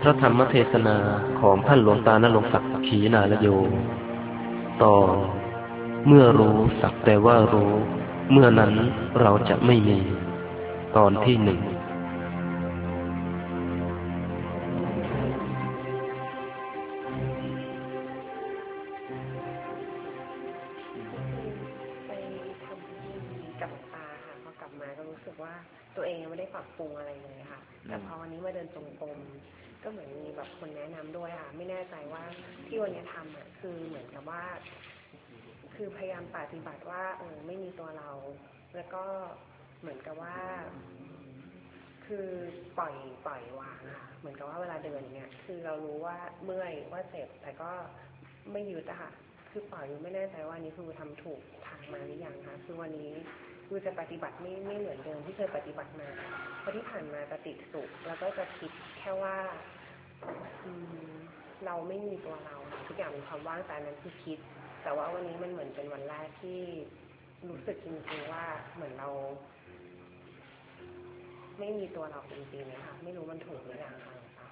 ระธรรมเทศนาของท่านหลวงตาณรงค์ศักดิ์ขีณาลโยตอนเมื่อรู้สักแต่ว่ารู้เมื่อนั้นเราจะไม่มีตอนที่1 ไปทำพิธีกับหลวงตาค่ะพอกลับมาก็รู้สึกว่าตัวเองยังไม่ได้ปรับปรุงอะไรเลยค่ะแต่พอวันนี้มาเดินจงกรมก็เหมือนมีแบบคนแนะนำด้วยค่ะไม่แน่ใจว่าที่วันนี้ทำอ่ะคือเหมือนกับว่าคือพยายามปฏิบัติว่าไม่มีตัวเราแล้วก็เหมือนกับว่าคือปล่อยวางค่ะเหมือนกับว่าเวลาเดินเนี่ยคือเรารู้ว่าเมื่อยว่าเจ็บแต่ก็ไม่ยึดอะค่ะคือปล่อยไม่แน่ใจว่านี้คือทำถูกทางมาหรือยังคะคือวันนี้คือจะปฏิบัติไม่เหมือนเดิมที่เคยปฏิบัติมาเพราะที่ผ่านมาจะติดสุขแล้วก็จะคิดแค่ว่าเราไม่มีตัวเราทุกอย่างเป็นความว่างแต่นั้นคือคิดแต่ว่าวันนี้มันเหมือนเป็นวันแรกที่รู้สึกจริงๆว่าเหมือนเราไม่มีตัวเราจริงๆนะคะไม่รู้มันถูกหรือยังค่ะ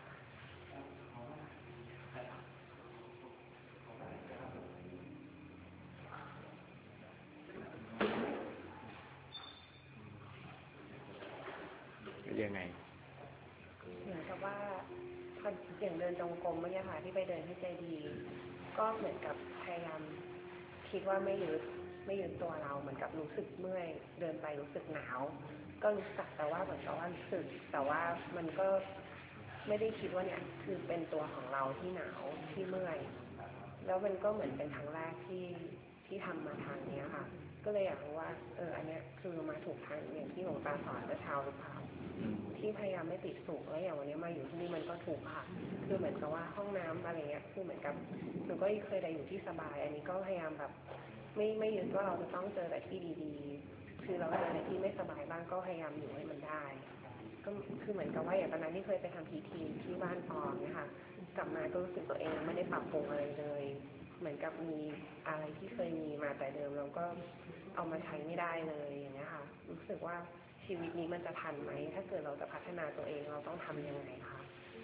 ยังไงเหมือนกับว่าอย่างเดินจงกรมเมื่อกี้ค่ะที่ไปเดินที่ใจดีก็เหมือนกับพยายามคิดว่าไม่ยึดตัวเราเหมือนกับรู้สึกเมื่อยเดินไปรู้สึกหนาวก็รู้สึกแต่ว่าเหมือนกับว่ารู้สึกแต่ว่ามันก็ไม่ได้คิดว่าเนี่ยคือเป็นตัวของเราที่หนาวที่เมื่อยแล้วมันก็เหมือนเป็นครั้งแรกที่ทำมาทางนี้ค่ะก็เลยอยากรู้ว่าอันนี้คือมาถูกทางอย่างที่หลวงตาสอนเมื่อเช้าหรือเปล่าที่พยายามไม่ติดสุขแล้วอย่างวันนี้มาอยู่ที่นี่มันก็ถูกค่ะคือเหมือนกับว่าห้องน้ำอะไรเงี้ยคือเหมือนกับหนูก็เคยได้อยู่ที่สบายอันนี้ก็พยายามแบบไม่ยึดว่าเราจะต้องเจอแต่ที่ดีๆคือเราเจอในที่ไม่สบายบ้างก็พยายามอยู่ให้มันได้ก็คือเหมือนกับว่าอย่างตอนนั้นที่เคยไปทำพิธีที่บ้านปองเนี่ยค่ะกลับมาก็รู้สึกตัวเองไม่ได้ปรับปรุงอะไรเลยเหมือนกับมีอะไรที่เคยมีมาแต่เดิมเราก็เอามาใช้ไม่ได้เลยอย่างเงี้ยค่ะรู้สึกว่าชีวิตนี้มันจะทันไหมถ้าเกิดเราจะพัฒนาตัวเองเราต้องทำยังไงคะ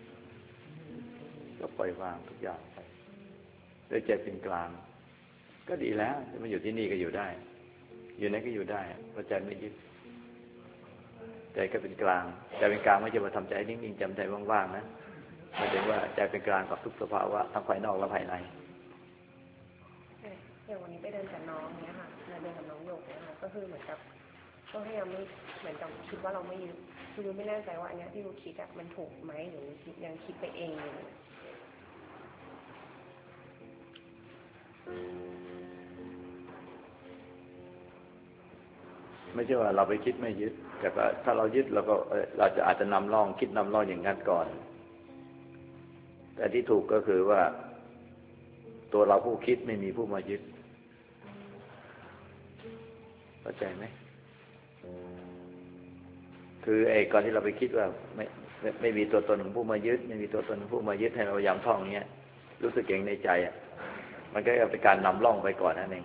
ก็ปล่อยวางทุกอย่างไปด้วยใจเป็นกลางก็ดีแล้วจะมาอยู่ที่นี่ก็อยู่ได้อยู่ไหนก็อยู่ได้เพราะใจไม่ยึดใจก็เป็นกลางใจเป็นกลางไม่ใช่มาทำใจนิ่งๆจำใจว่างๆนะหมายถึงว่าใจเป็นกลางกับทุกสภาวะทั้งภายนอกและภายในอย่างวันนี้ไปเดินกับน้องเนี้ยค่ะเดินกับน้องหยกเนี้ยค่ะก็คือเหมือนกับก็พยายามไม่เหมือนกับคิดว่าเราไม่ยึดคือไม่แน่ใจว่าอันนี้ที่รู้คิดมันถูกไหมหรือยังคิดไปเองอยู่ไม่ใช่ว่าเราไปคิดไม่ยึดแต่ก็ถ้าเรายึดเราจะอาจจะนำร่องคิดนำร่องอย่างนั้นก่อนแต่ที่ถูกก็คือว่าตัวเราผู้คิดไม่มีผู้มายึดเข้าใจไหมคือก่อนที่เราไปคิดว่าไม่มีตัวตนของผู้มายึดไม่มีตัวตนของผู้มายึดให้เราพยายามท่องอย่างเงี้ยรู้สึกเองในใจมันก็เป็นการนำร่องไปก่อนนั่นเอง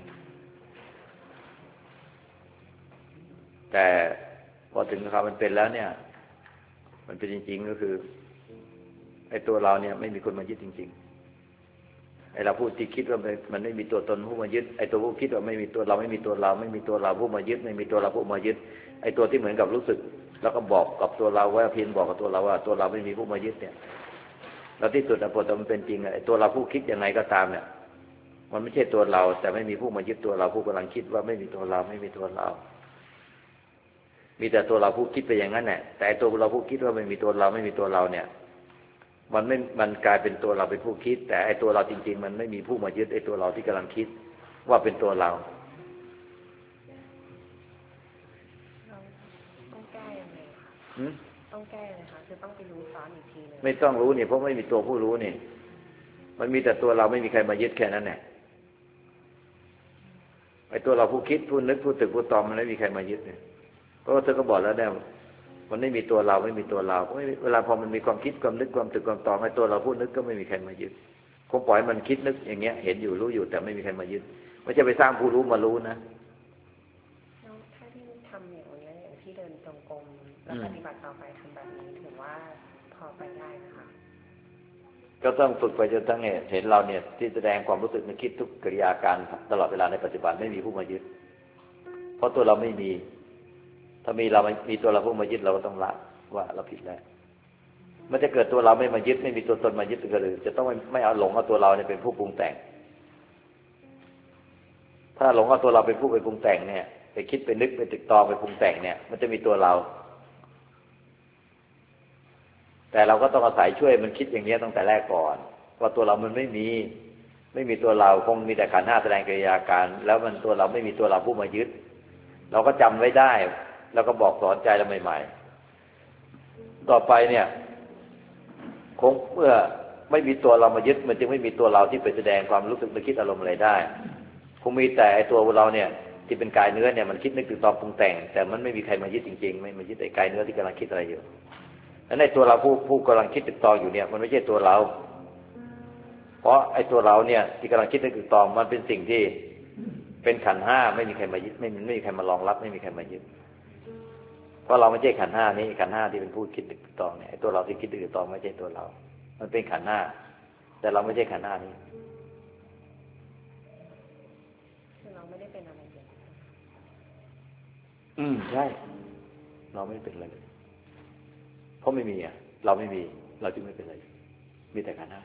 แต่พอถึงความมันเป็นแล้วเนี่ยมันเป็นจริงๆก็คือไอ้ตัวเราเนี่ยไม่มีคนมายึดจริงๆไอ้เราพูดที่คิดว่ามันไม่มีตัวตนผู้มายึดไอ้ตัวผู้คิดว่าไม่มีตัวเราไม่มีตัวเราไม่มีตัวเราผู้มายึดไม่มีตัวเราผู้มายึดไอ้ตัวที่เหมือนกับรู้สึกแล้วก็บอกกับตัวเราว่าเพียงบอกกับตัวเราว่าตัวเราไม่มีผู้มายึดเนี่ยแล้วที่สุดพอมันเป็นจริงไอ้ตัวเราผู้คิดยังไงก็ตามเนี่ยมันไม่ใช่ตัวเราแต่ไม่มีผู้มายึดตัวเราผู้กำลังคิดว่าไม่มีตัวเราไม่มีตัวเรามีแต่ตัวเราผู้คิดไปอย่างนั้นแหละแต่ตัวเราผู้คิดว่าไม่มีตัวเราไม่มีตัวเราเนี่ยมันกลายเป็นตัวเราเป็นผู้คิดแต่ไอ้ตัวเราจริงๆมันไม่มีผู้มายึดไอ้ตัวเราที่กำลังคิดว่าเป็นตัวเราต้องแก้ยังไงคะต้องแก้เลยค่ะคือต้องไปรู้ซ้อนอีกทีนึงไม่ต้องรู้นี่เพราะไม่มีตัวผู้รู้นี่มันมีแต่ตัวเราไม่มีใครมายึดแค่นั้นแหละไอ้ตัวเราผู้คิดผู้นึกผู้ตึกผู้ตอมมันไม่มีใครมายึดเนี่ยเพราะว่าเธอก็บอกแล้วเนี่ยมันไม่มีตัวเราไม่มีตัวเราเวลาพอมันมีความคิดความนึกความตึกความตองไอ้ตัวเราพูดนึกก็ไม่มีใครมายึดคงปล่อยมันคิดนึกอย่างเงี้ยเห็นอยู่รู้อยู่แต่ไม่มีใครมายึดไม่ใช่ไปสร้างผู้รู้มารู้นะแล้วถ้าที่ทำอย่างนี้อย่างที่เดินจงกรมแล้วปฏิบัติต่อไปทำแบบนี้ถือว่าพอไปได้นะคะก็ต้องฝึกไปจนทั้งเห็นเราเนี่ยที่แสดงความรู้สึกนึกคิดทุกกิริยาการตลอดเวลาในปัจจุบันไม่มีผู้มายึดเพราะตัวเราไม่มีถ้ามีเรามีตัวเราผู้มายึดเราก็ต้องละว่าเราผิดแล้วมันจะเกิดตัวเราไม่มายึดไม่มีตัวตนมายึดก็เลยจะต้องไม่เอาหลงเอาตัวเราเนี่ยเป็นผู้ปรุงแต่งถ้าหลงเอาตัวเราเป็นผู้ไปปรุงแต่งเนี่ยไปคิดไปนึกไปตึกตองไปปรุงแต่งเนี่ยมันจะมีตัวเราแต่เราก็ต้องอาศัยช่วยมันคิดอย่างนี้ตั้งแต่แรกก่อนว่าตัวเรามันไม่มีตัวเราคงมีแต่ขันธ์ห้าแสดงกิริยาการแล้วมันตัวเราไม่มีตัวเราผู้มายึดเราก็จำไว้ได้แล้วก็บอกสอนใจเราใหม่ๆต่อไปเนี่ยคงเมื่อไม่มีตัวเรามายึดมันจึงไม่มีตัวเราที่ไปแสดงความรู้สึกนึกคิดอารมณ์อะไรได้คงมีแต่ไอ้ตัวเราเนี่ยที่เป็นกายเนื้อเนี่ยมันคิดนึกตึกตองปรุงแต่งแต่มันไม่มีใครมายึดจริงๆไม่มายึดไอ้กายเนื้อที่กำลังคิดอะไรอยู่และในตัวเราผู้กำลังคิดตึกตองอยู่เนี่ยมันไม่ใช่ตัวเราเพราะไอ้ตัวเราเนี่ยที่กำลังคิดนึกตึกตองมันเป็นสิ่งที่เป็นขันธ์ห้าไม่มีใครมายึดไม่มีใครมารองรับไม่มีใครมายึดเพราะเราไม่ใช่ขันธ์ห้านี้ขันธ์ห้าที่เป็นผู้คิดตึกตองเนี่ยไอ้ตัวเราที่คิดตึกตองไม่ใช่ตัวเรามันเป็นขันธ์ห้าแต่เราไม่ใช่ขันธ์ห้านี้คือเราไม่ได้เป็นอะไรเลยใช่เราไม่เป็นอะไรเลยเพราะไม่มีอ่ะเราไม่มีเราจึงไม่เป็นอะไรมีแต่ขันธ์ห้า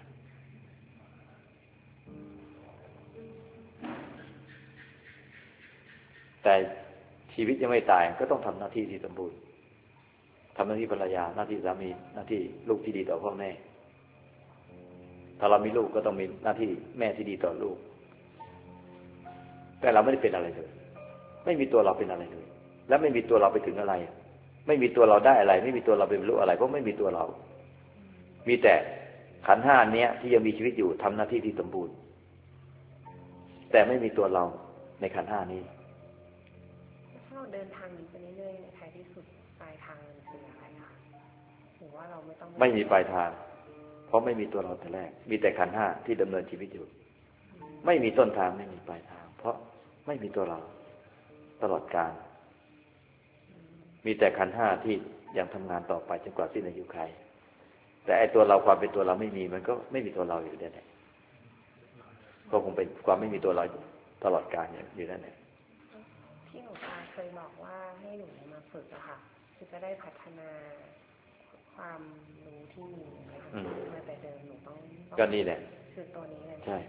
แต่ชีวิตยังไม่ตายก็ต้องทำหน้าที่ที่สมบูรณ์ทำหน้าที่ภรรยาหน้าที่สามีหน้าที่ลูกที่ดีต่อพ่อแม่ถ้าเรามีลูกก็ต้องมีหน้าที่แม่ที่ดีต่อลูกแต่เราไม่ได้เป็นอะไรเลยไม่มีตัวเราเป็นอะไรเลยและไม่มีตัวเราไปถึงอะไรไม่มีตัวเราได้อะไรไม่มีตัวเราเป็นบรรลุอะไรเพราะไม่มีตัวเรามีแต่ขันธ์ห้าเนี้ยที่ยังมีชีวิตอยู่ทำหน้าที่ที่สมบูรณ์แต่ไม่มีตัวเราในขันธ์ห้านี้ถ้าเราเดินทางนี้ไปเรื่อยๆในท้ายที่สุดปลายทางมันคืออะไรคะหรือว่าเราไม่ต้องไม่มีปลายทางเพราะไม่มีตัวเราแต่แรกมีแต่ขันธ์ห้าที่ดำเนินชีวิตอยู่ไม่มีต้นทางไม่มีปลายทางเพราะไม่มีตัวเราตลอดกาลมีแต่ขันธ์ห้าที่ยังทำงานต่อไปจนกว่าสิ้นอายุขัยแต่ไอ้ตัวเราความเป็นตัวเราไม่มีมันก็ไม่มีตัวเราอยู่นั่นแหละก็คงเป็นความไม่มีตัวเราตลอดกาลอยู่นั่นแหละที่หนูเคยบอกว่าให้หนูมาฝึกอะค่ะคือจะได้พัฒนาความรู้ที่มีนะคะมาแต่เดิมหนูต้องก็นี่แหละคือตัวนี้เลยใช่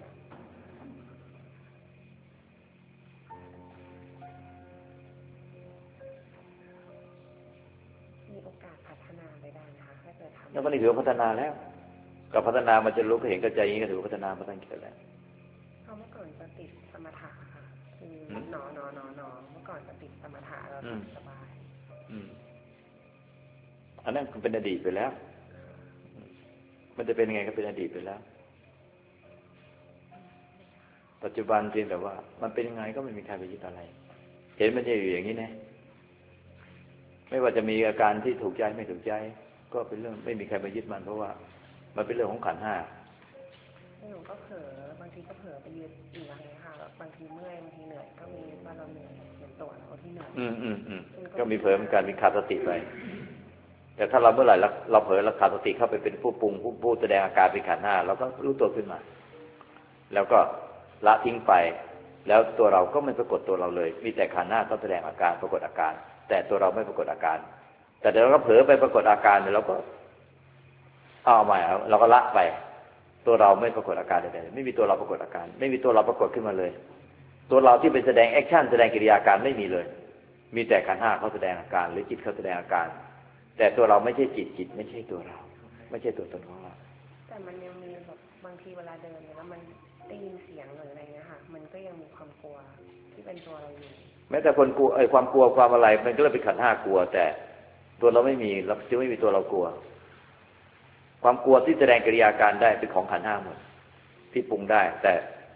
มีโอกาสพัฒนาไปได้นะคะถ้าเกิดทำแล้วก็นี่ถือพัฒนาแล้วกับพัฒนามันจะรู้ก็เห็นก็ใจอย่างนี้ก็ถือพัฒนามาตั้งเกิดแล้วเมื่อก่อนจะติดสมถะค่ะคือหนอเมื่อก่อนจะติดสมถะเราสบายอันนั้นเป็นอดีตไปแล้วมันจะเป็นยังไงก็เป็นอดีตไปแล้วปัจจุบันเพียงแต่ว่ามันเป็นยังไงก็ไม่มีใครไปยึดอะไรเห็นมันจะอยู่อย่างนี้นะไม่ว่าจะมีอาการที่ถูกใจไม่ถูกใจก็เป็นเรื่องไม่มีใครไปยึดมันเพราะว่ามันเป็นเรื่องของขันธ์ห้าหนูก็เผลอบางทีก็เผลอไปยึดอยู่อะไรค่ะบางทีเมื่อยบางทีเหนื่อยก็มีว่าเราเหนื่อยเป็นตัวเราที่เหนื่อยก็มีเผลอเหมือนกันมีขาดสติไปแต่ถ้าเราเมื่อไหร่เราเผลอเราขาดสติเข้าไปเป็นผู้ปรุงผู้แสดงอาการเป็นขันธ์ห้าเราก็รู้ตัวขึ้นมาแล้วก็ละทิ้งไปแล้วตัวเราก็ไม่ปรากฏตัวเราเลยมีแต่ขันธ์ห้าก็แสดงอาการปรากฏอาการแต่ตัวเราไม่ปรากฏอาการแต่เดี๋ยวเราก็เผลอไปปรากฏอาการเดี๋ยวเราก็เอาใหม่เราก็ละไปตัวเราไม่ปรากฏอาการใดๆไม่มีตัวเราปรากฏอาการไม่มีตัวเราปรากฏขึ้นมาเลยตัวเราที่เป็นแสดงแอคชั่นแสดงกิริยาการไม่มีเลยมีแต่ขันธ์ห้าเขาแสดงอาการหรือจิตเขาแสดงอาการแต่ตัวเราไม่ใช่จิตไม่ใช่ตัวเราไม่ใช่ตัวตนของเราแต่มันยังมีแบบบางทีเวลาเดินแล้วมันได้ยินเสียงหรืออะไรเงี้ยค่ะมันก็ยังมีความกลัวที่เป็นตัวเราอยู่แม้แต่คนกลัวความกลัวความอะไรมันก็เลยเป็นขันธ์ห้ากลัวแต่ตัวเราไม่มีเราจึงไม่มีตัวเรากลัวความกลัวที่แสดงกิริยาการได้เป็นของขันธ์ห้าหมดที่ปรุงได้แต่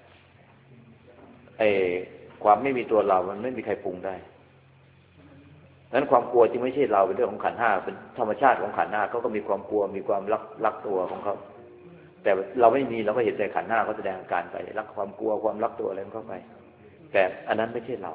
ความไม่มีตัวเรามันไม่มีใครปรุงได้นั้นความกลัวจึงไม่ใช่เราเป็นเรื่องของขันธ์ห้าเป็นธรรมชาติของขันธ์ห้าเขาก็มีความกลัวมีความรักตัวของเขาแต่เราไม่มีเราก็เห็นแต่ขันธ์ห้าเขาแสดงอาการไปรักความกลัวความรักตัวอะไรของเขาไปแต่อันนั้นไม่ใช่เรา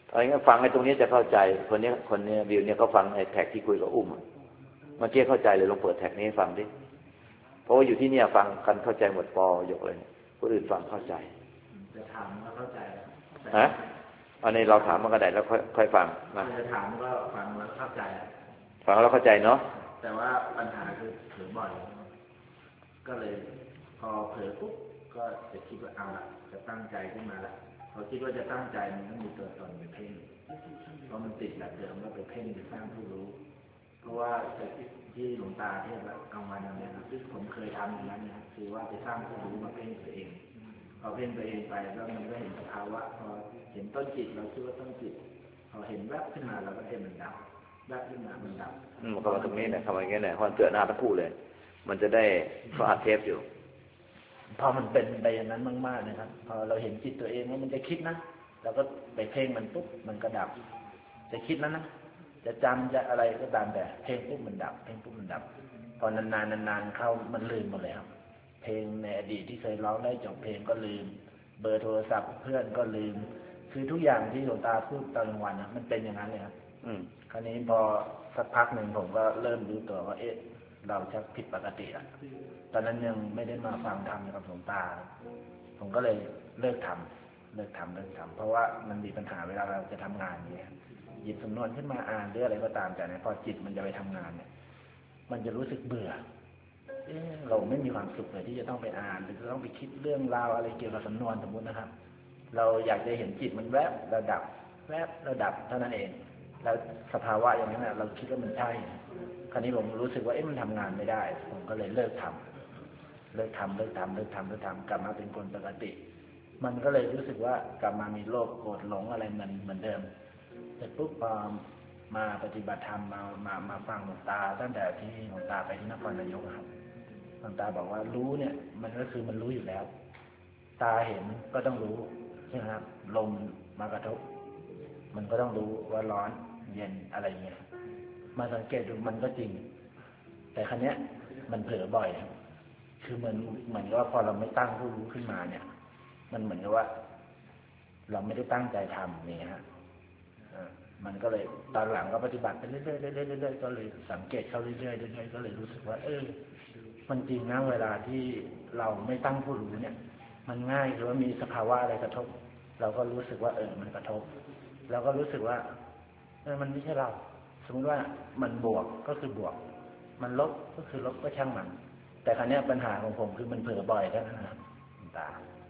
อะไรเงี้ยฟังไอ้ตรงนี้จะเข้าใจคนนี้วิวเนี่ยเขาฟังไอ้แท็กที่คุยกับอุ้มเมื่อกี้เข้าใจเลยลองเปิดแท็กนี้ให้ฟังดิเพราะว่าอยู่ที่เนี่ยฟังกันเข้าใจหมดปอยกเลยคนอื่นฟังเข้าใจจะถามก็เข้าใจฮะอันนี้เราถามมันก็ได้แล้วค่อยฟังนะจะถามก็ฟังแล้วเข้าใจฟังแล้วเข้าใจเนาะแต่ว่าปัญหาคือเผลอบ่อยก็เลยพอเผลอปุ๊บก็จะคิดว่าเอาละจะตั้งใจขึ้นมาละพอคิดว่าจะตั้งใจมันต้องมีตัวตนเป็นเพ่งเพราะมันติดแบบเดิมว่าเป็นเพ่งจะสร้างผู้รู้เพราะว่าที่หลวงตาเทศน์เอามาอย่างนี้นะที่ผมเคยทำอย่างนั้นนะคือว่าไปสร้างผู้รู้มาเพ่งตัวเองพอเพ่งตัวเองไปแล้วมันก็เห็นสภาวะพอเห็นต้นจิตเราคิดว่าต้นจิตพอเห็นแวบขึ้นมาเราก็เห็นมันดับแวบขึ้นมามันดับมันก็มาตรงนี้เนี่ยทำอย่างนี้เนี่ยพอเกิดหน้าทั้งคู่เลยมันจะได้เขาอัดเทปอยู่พอมันเป็นไปอย่างนั้นมากๆนะครับพอเราเห็นจิตตัวเองว่ามันจะคิดนะเราก็ไปเพ่งมันปุ๊บมันก็ดับจะคิดนั้นนะจะจำจะอะไรก็ตามแต่เพ่งปุ๊บมันดับเพ่งปุ๊บมันดับพอนานๆเข้ามันลืมหมดเลยครับเพลงในอดีตที่เคยร้องได้จบเพลงก็ลืมเบอร์โทรศัพท์เพื่อนก็ลืมคือทุกอย่างที่หลวงตาพูดตอนกลางวันนะมันเป็นอย่างนั้นเลยครับคราวนี้พอสักพักหนึ่งผมก็เริ่มรู้ตัวว่าเราจะผิดปกติอ่ะตอนนั้นยังไม่ได้มาฟังธรรมกับหลวงตาผมก็เลยเลิกทำเพราะว่ามันมีปัญหาเวลาเราจะทำงานเนี่ยหยิบสำนวนขึ้นมาอ่านหรืออะไรก็ตามแต่เนี่ยพอจิตมันจะไปทำงานเนี่ยมันจะรู้สึกเบื่อเราไม่มีความสุขเลยที่จะต้องไปอ่านหรือจะต้องไปคิดเรื่องราวอะไรเกี่ยวกับสำนวนสมมตินะครับเราอยากจะเห็นจิตมันแวบระดับแวบระดับเท่านั้นเองแล้วสภาวะอย่างนั้นเราคิดว่ามันใช่คราวนี้ผมรู้สึกว่ามันทำงานไม่ได้ผมก็เลยเลิกทำกลับมาเป็นคนปกติมันก็เลยรู้สึกว่ากลับมามีโลภโกรธหลงอะไรเหมือนเดิมแต่ปุ๊บมาปฏิบัติธรรมมาฟังหลวงตาตั้งแต่ที่หลวงตาไปที่นครนายกครับหลวงตาบอกว่ารู้เนี่ยมันก็คือมันรู้อยู่แล้วตาเห็นก็ต้องรู้ใช่ไหมครับลมมากระทบมันก็ต้องรู้ว่าร้อนเย็นอะไรเงี้ยมาสังเกตดูมันก็จริงแต่ครั้งนี้มันเผลอบ่อยคือเหมือนว่าพอเราไม่ตั้งผู้รู้ขึ้นมาเนี่ยมันเหมือนกับว่าเราไม่ได้ตั้งใจทำนี่ฮะมันก็เลยตอนหลังก็ปฏิบัติไปเรื่อยๆก็เลยสังเกตเข้าเรื่อยๆก็เลยรู้สึกว่ามันจริงนะเวลาที่เราไม่ตั้งผู้รู้เนี่ยมันง่ายหรือว่ามีสภาวะอะไรกระทบเราก็รู้สึกว่ามันกระทบเราก็รู้สึกว่ามันไม่ใช่เราสมมติว่ามันบวกก็คือบวกมันลบก็คือลบก็ช่างมันแต่ครั้งนี้ปัญหาของผมคือมันเผลอบ่อยแล้วนะครับตา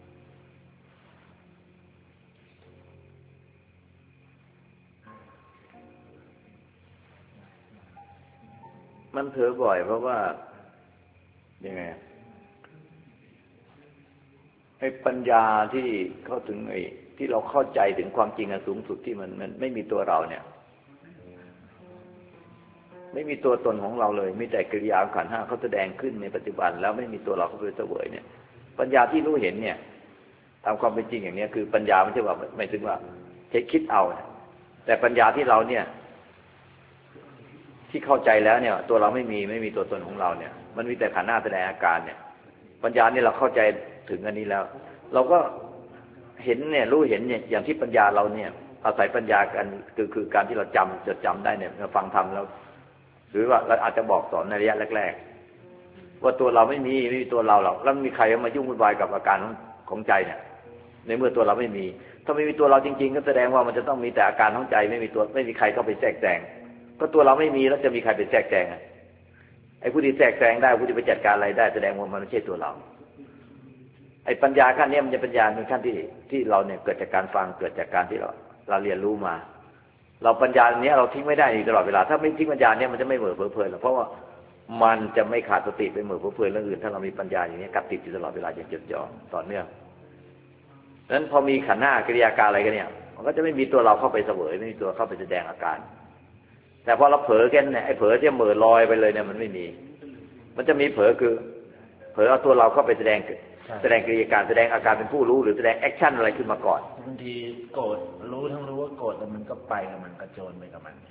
มันเผลอบ่อยเพราะว่ายังไงไอ้ปัญญาที่เข้าถึงที่เราเข้าใจถึงความจริงอันสูงสุดที่มันไม่มีตัวเราเนี่ยไม่มีตัวตนของเราเลยมีแต่กิริยาขันธ์ห้าเขาแสดงขึ้นในปัจจุบันแล้วไม่มีตัวเราเข้าไปเสวยเนี่ยปัญญาที่รู้เห็นเนี่ยตามความเป็นจริงอย่างนี้คือปัญญาไม่ใช่ว่าไม่ถึงว่าใช้คิดเอาแต่ปัญญาที่เราเนี่ยที่เข้าใจแล้วเนี่ยตัวเราไม่มีตัวตนของเราเนี่ยมันมีแต่ขันธ์ห้าแสดงอาการเนี่ยปัญญานี่เราเข้าใจถึงอันนี้แล้วเราก็เห็นเนี่ยรู้เห็นเนี่ยอย่างที่ปัญญาเราเนี่ยอาศัยปัญญากันคือการที่เราจดจำได้เนี่ยเราฟังธรรมแล้วหรือว่าเราอาจจะบอกสอนในระยะแรกๆว่าตัวเราไม่มีตัวเราหรอกแล้วมีใครมายุ่งวุ่นวายกับอาการของใจเนี่ยในเมื่อตัวเราไม่มีถ้าไม่มีตัวเราจริงๆก็แสดงว่ามันจะต้องมีแต่อาการของใจไม่มีใครเข้าไปแทรกแซงก็ตัวเราไม่มีแล้วจะมีใครไปแทรกแซงไอ้ผู้ที่แทรกแซงได้ผู้ที่ไปจัดการอะไรได้แสดงว่ามันไม่ใช่ตัวเราไอ้ปัญญาขั้นนี้มันจะปัญญาเป็นขั้นที่เราเนี่ยเกิดจากการฟังเกิดจากการที่เราเรียนรู้มาเราปัญญาเนี้ยเราทิ้งไม่ได้ตลอดเวลาถ้าไม่ทิ้งปัญญาเนี้ยมันจะไม่เหม่อเพลินหรอกเพราะว่ามันจะไม่ขาดสติไปเหม่อเพลินเรื่องอื่นถ้าเรามีปัญญาอย่างนี้กัดติดอยู่ตลอดเวลาอย่างจดจ่อต่อเนื่องนั้นพอมีขันธ์ห้ากิริยาการอะไรกันเนี่ยมันก็จะไม่มีตัวเราเข้าไปเสวยไม่มีตัวเข้าไปแสดงอาการแต่พอเราเผลอแค่เนี่ยไอ้เผลอที่เหม่อลอยไปเลยเนี่ยมันไม่มีมันจะมีเผลอคือเผลอเอาตัวเราเข้าไปแสดงกิริยาการแสดงอาการเป็นผู้รู้หรือแสดงแอคชั่นอะไรขึ้นมาก่อนบางทีโกรธรู้ทั้งรู้ว่าโกรธแต่มันก็ไปกับมันกระโจนไปกับมัน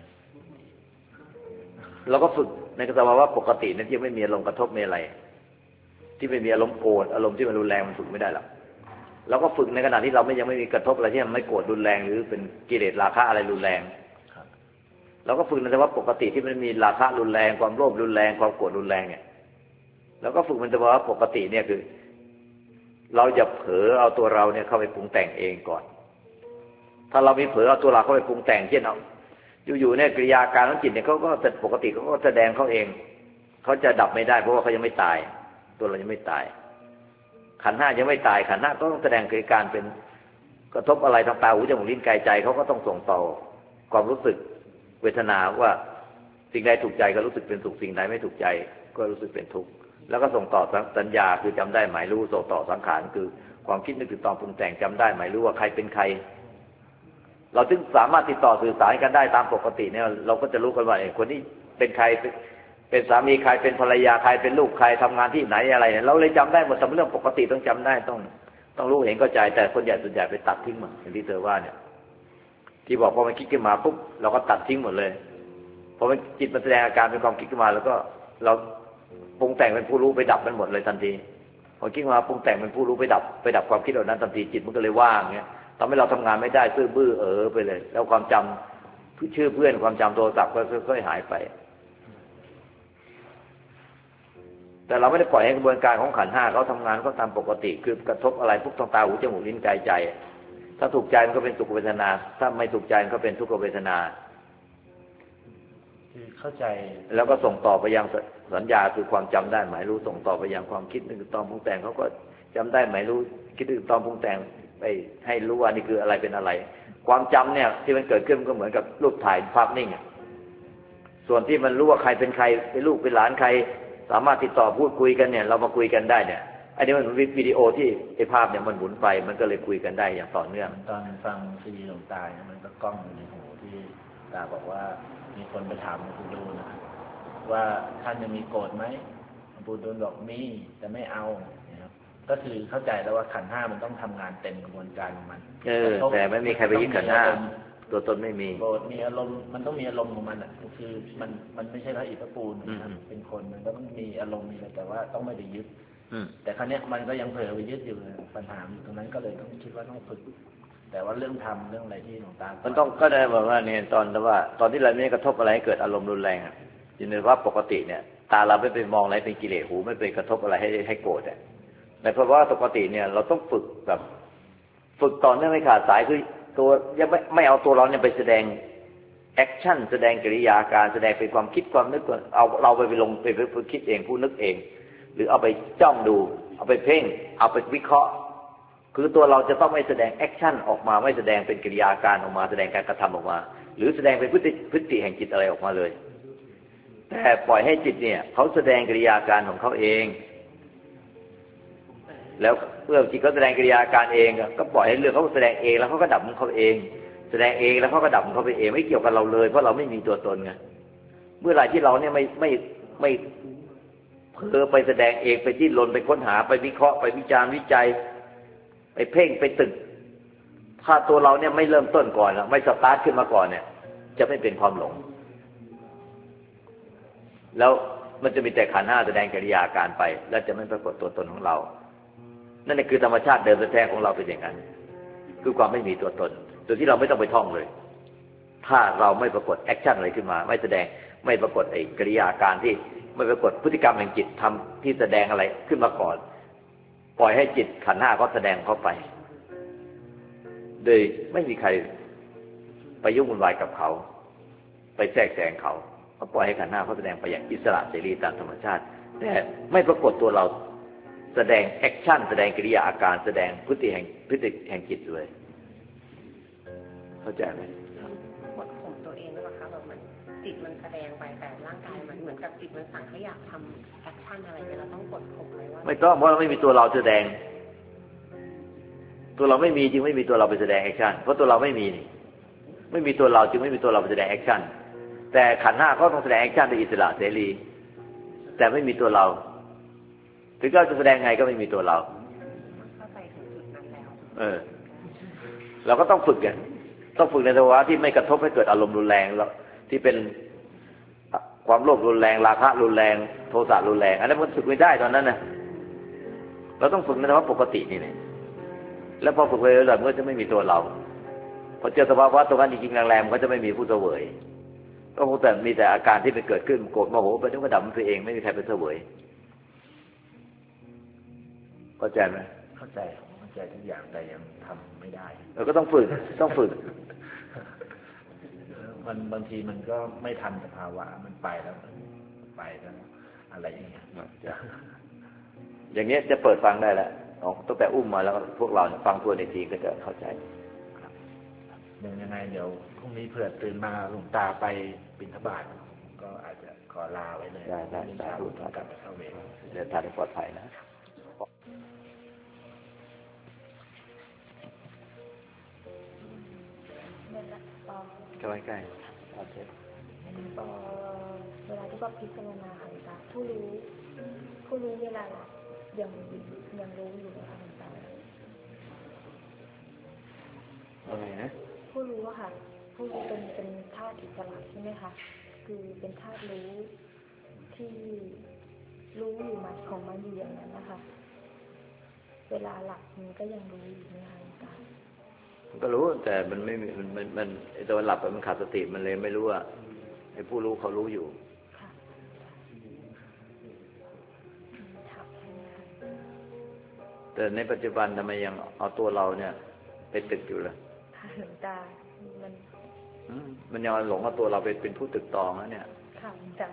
เราก็ฝึกในสภาวะปกตินั่นที่ไม่มีอารมณ์กระทบไม่อะไรที่ไม่มีอารมณ์โกรธอารมณ์ที่มันรุนแรงมันฝึกไม่ได้หรอกเราก็ฝึกในขณะที่เรายังไม่มีกระทบอะไรที่มันไม่โกรธรุนแรงหรือเป็นกิเลสราคะอะไรรุนแรงเราก็ฝึกในสภาวะปกติที่มันมีราคะรุนแรงความโลภรุนแรงความโกรธรุนแรงเนี่ยแล้วก็ฝึกในสภาวะปกติเนี่ยคือเราอย่าเผลอเอาตัวเราเนี่ยเข้าไปปรุงแต่งเองก่อนถ้าเรามีเผลอเอาตัวเราเข้าไปปรุงแต่งเช่นเอาอยู่ๆเนี่ยกิริยาการของจิตเนี่ยเขาก็ปกติเขาก็แสดงเขาเองเขาจะดับไม่ได้เพราะว่าเขายังไม่ตายตัวเรายังไม่ตายขันธ์ห้ายังไม่ตายขันธ์ห้าก็ต้องแสดงกิริยาการเป็นกระทบอะไรทางตาหูจมูกลิ้นกายใจเขาก็ต้องส่งต่อความรู้สึกเวทนาว่าสิ่งใดถูกใจก็รู้สึกเป็นสุขสิ่งใดไม่ถูกใจก็รู้สึกเป็นทุกข์แล้วก็ส่งต่อสัญญาคือจำได้หมายรู้ส่งต่อสังขารคือความคิดนึกถึงตอนปรุงแต่งจำได้หมายรู้ว่าใครเป็นใครเราถึงสามารถติดต่อสื่อสารกันได้ตามปกติเนี่ยเราก็จะรู้กันว่าคนนี้เป็นใครเป็นสามีใครเป็นภรรยาใครเป็นลูกใครทำงานที่ไหนอะไรเนี่ยเราเลยจำได้หมดเรื่องปกติต้องจำได้ต้องรู้เห็นเข้าใจแต่คนใหญ่ส่วนใหญ่ไปตัดทิ้งหมดอย่างที่เธอว่าเนี่ยที่บอกพอมันคิดขึ้นมาปุ๊บเราก็ตัดทิ้งหมดเลยพอมันจิตมันแสดงอาการเป็นความคิดขึ้นมาแล้วก็เราปรุงแต่งเป็นผู้รู้ไปดับมันหมดเลยทันทีพอคิดมาปรุงแต่งเป็นผู้รู้ไปดับความคิดเหล่านั้นทันทีจิตมันก็เลยว่างเงี้ยทำให้เราทำงานไม่ได้ซื่อบื้อไปเลยแล้วความจำชื่อเพื่อนความจำโทรศัพท์ก็ค่อยๆหายไปแต่เราไม่ได้ปล่อยให้กระบวนการของขันธ์ห้าเขาทำงานเขาตามปกติคือกระทบอะไรพวกทางตาหูจมูกลิ้นกายใจถ้าถูกใจมันก็เป็นสุขเวทนาถ้าไม่ถูกใจมันก็เป็นทุกขเวทนาคือเข้าใจแล้วก็ส่งต่อไปยังสัญญาคือความจำได้หมายรู้ส่งต่อไปยังความคิดนึกตอนปรุงแต่งเขาก็จำได้หมายรู้คิดนึกตอนปรุงแต่งไปให้รู้ว่านี่คืออะไรเป็นอะไรความจำเนี่ยที่มันเกิดขึ้นมันก็เหมือนกับรูปถ่ายภาพนิ่งส่วนที่มันรู้ว่าใครเป็นใครเป็นลูกเป็นหลานใครสามารถติดต่อพูดคุยกันเนี่ยเรามาคุยกันได้เนี่ยอันนี้มันวิดีโอที่ไอ้ภาพเนี่ยมันหมุนไปมันก็เลยคุยกันได้อย่างต่อเนื่องตอนฟังซีดีหลวงตามันก็กล้องอยู่ในหูที่ตาบอกว่ามีคนไปถามหลวงปู่ดูลนะว่าท่านยังมีโกรธไหมหลวงปู่ดูลบอกมีแต่ไม่เอานะครับก็คือเข้าใจแล้วว่าขันธ์ห้ามันต้องทำงานเต็มกระบวนการของมันแต่ไม่มีใครไปยึดขันธ์ห้าตัวตนไม่มีโกรธมีอารมณ์มันต้องมีอารมณ์ของมันอ่ะคือมันไม่ใช่พระอิฐพระปูนนะครับเป็นคนมันก็ต้องมีอารมณ์มีอะไรแต่ว่าต้องไม่ได้ยึดแต่ครั้งนี้มันก็ยังเผลอไปยึดอยู่ปัญหาตรงนั้นก็เลยต้องคิดว่าต้องฝึกแต่ว่าเรื่องทำเรื่องอะไรที่หลวงตามันต้องก็ได้บอกว่าเนี่ยตอนที่เราไม่กระทบอะไรให้เกิดอารมณ์รุนแรงอยู่ในว่าปกติเนี่ยตาเราไม่ไปมองอะไรเป็นกิเลสหูไม่ไปกระทบอะไรให้โกรธในเพราะว่าปกติเนี่ยเราต้องฝึกแบบฝึกต่อเนื่องไม่ขาดสายคือตัวยังไม่เอาตัวเราเนี่ยไปแสดงแอคชั่นแสดงกิริยาการแสดงเป็นความคิดความนึกเอาเราไปลงไปคิดเองผู้นึกเองหรือเอาไปจ้องดูเอาไปเพ่งเอาไปวิเคราะห์คือตัวเราจะต้องไม่แสดงแอคชั่นออกมาไม่แสดงเป็นกิริยาการออกมาแสดงการกระทำออกมาหรือแสดงเป็นพฤติแห่งจิตอะไรออกมาเลยแต่ปล่อยให้จิตเนี่ยเขาแสดงกิริยาการของเขาเองแล้วเมื่อจิตเขาแสดงกิริยาการเองก็ปล่อยให้เรื่องเขาแสดงเองแล้วเขาก็ดับของเขาเองแสดงเองแล้วเขาก็ดับของเขาไปเองไม่เกี่ยวกับเราเลยเพราะเราไม่มีตัวตนไงเมื่อไหร่ที่เราเนี่ยไม่เผลอไปแสดงเองไปดิ้นรนไปค้นหาไปวิเคราะห์ไปวิจารณ์วิจัยไปเพ่งไปตึกถ้าตัวเราเนี่ยไม่เริ่มต้นก่อนไม่สตาร์ทขึ้นมาก่อนเนี่ยจะไม่เป็นความหลงแล้วมันจะมีแต่ขันธ์ห้าแสดงกิริยาการไปแล้วจะไม่ปรากฏตัวตนของเรานั่นคือธรรมชาติเดิมแท้ของเราเป็นอย่างนั้นคือความไม่มีตัวตนโดยที่เราไม่ต้องไปท่องเลยถ้าเราไม่ปรากฏแอคชั่นอะไรขึ้นมาไม่แสดงไม่ปรากฏไอ้กิริยาการที่ไม่ปรากฏพฤติกรรมแห่งจิตทำที่แสดงอะไรขึ้นมาก่อนปล่อยให้จิตขันธ์ห้าก็แสดงเข้าไปโดยไม่มีใครไปยุ่งวุ่นวายกับเขาไปแทรกแซงเขาปล่อยให้ขันธ์ห้าเขาแสดงไปอย่างอิสระเสรีตามธรรมชาติแต่ไม่ปรากฏตัวเราแสดงแอคชั่นแสดงกิริยาอาการแสดงพฤติแห่งจิตเลยเข้าใจไหมกดข่มตัวเองหรือเปล่าคะแบบมันจิตมันแสดงไปแต่ร่างกายมันเหมือนกับจิตมันสั่งให้อยากทำแอคชั่นอะไรเนี่ยเราต้องกดข่มไว้ว่าไม่ต้องเพราะเราไม่มีตัวเราแสดงตัวเราไม่มีจึงไม่มีตัวเราไปแสดงแอคชั่นเพราะตัวเราไม่มีนี่ไม่มีตัวเราจึงไม่มีตัวเราไปแสดงแอคชั่นแต่ขันธ์ห้าก็ต้องแสดงแอคชั่นโดยอิสระเสรีแต่ไม่มีตัวเราถึงเราจะแสดงไงก็ไม่มีตัวเราเข้าไปถึงจุดนั้นแล้วเราก็ต้องฝึกไงต้องฝึกในภาวะที่ไม่กระทบให้เกิดอารมณ์รุนแรงแล้วที่เป็นความโลภรุนแรงราคะรุนแรงโทสะรุนแรงอันนั้นมันฝึกไม่ได้ตอนนั้นนะเราต้องฝึกในภาวะปกตินี่แหละแล้วพอฝึกไปเรื่อยๆมันก็จะไม่มีตัวเราพอเจอสภาวะตรงนั้นจริงๆแรงๆมันก็จะไม่มีผู้เสวยก็คงแต่มีแต่อาการที่มันเกิดขึ้นโกรธโมโหไปนึกว่าดับมันไปเองไม่มีใครเป็นเสวยเข้าใจไหมเข้าใจทุกอย่างแต่ยังทำไม่ได้เราก็ต้องฝึกมันบางทีมันก็ไม่ทันสภาวะมันไปแล้วอะไรอย่างเงี้ยอย่างเงี้ยจะเปิดฟังได้แล้วตั้งแต่อุ้มมาแล้วพวกเราฟังตัวในทีก็จะเข้าใจยังไงเดี๋ยวพรุ่งนี้เผื่อตื่นมาหลวงตาไปบิณฑบาตก็อาจจะขอลาไว้เลยได้สาธุกลับเข้าเวรเดินทางปลอดภัยนะใกล้ๆโอเคเวลาที่ว่าพิจารณาหันตาผู้รู้เวลายังรู้อยู่ค่ะหันตาอะไรนะผู้รู้อะค่ะผู้รู้เป็นธาตุอิสระใช่ไหมคะคือเป็นธาตุรู้ที่รู้อยู่มาของมันอยู่อย่างนั้นนะคะเวลาหลับมันก็ยังรู้อยู่ในหันตาก็รู้แต่มันไม่มันไอ้ตอนหลับมันขาดสติมันเลยไม่รู้ว่าไอ้ผู้รู้เขารู้อยู่แต่ในปัจจุบันทำไมยังเอาตัวเราเนี่ยไปตึกอยู่ล่ะหลวงตามันยังหลงเอาตัวเราเป็นผู้ตึกตองแล้วเนี่ยค่ะหลวงตา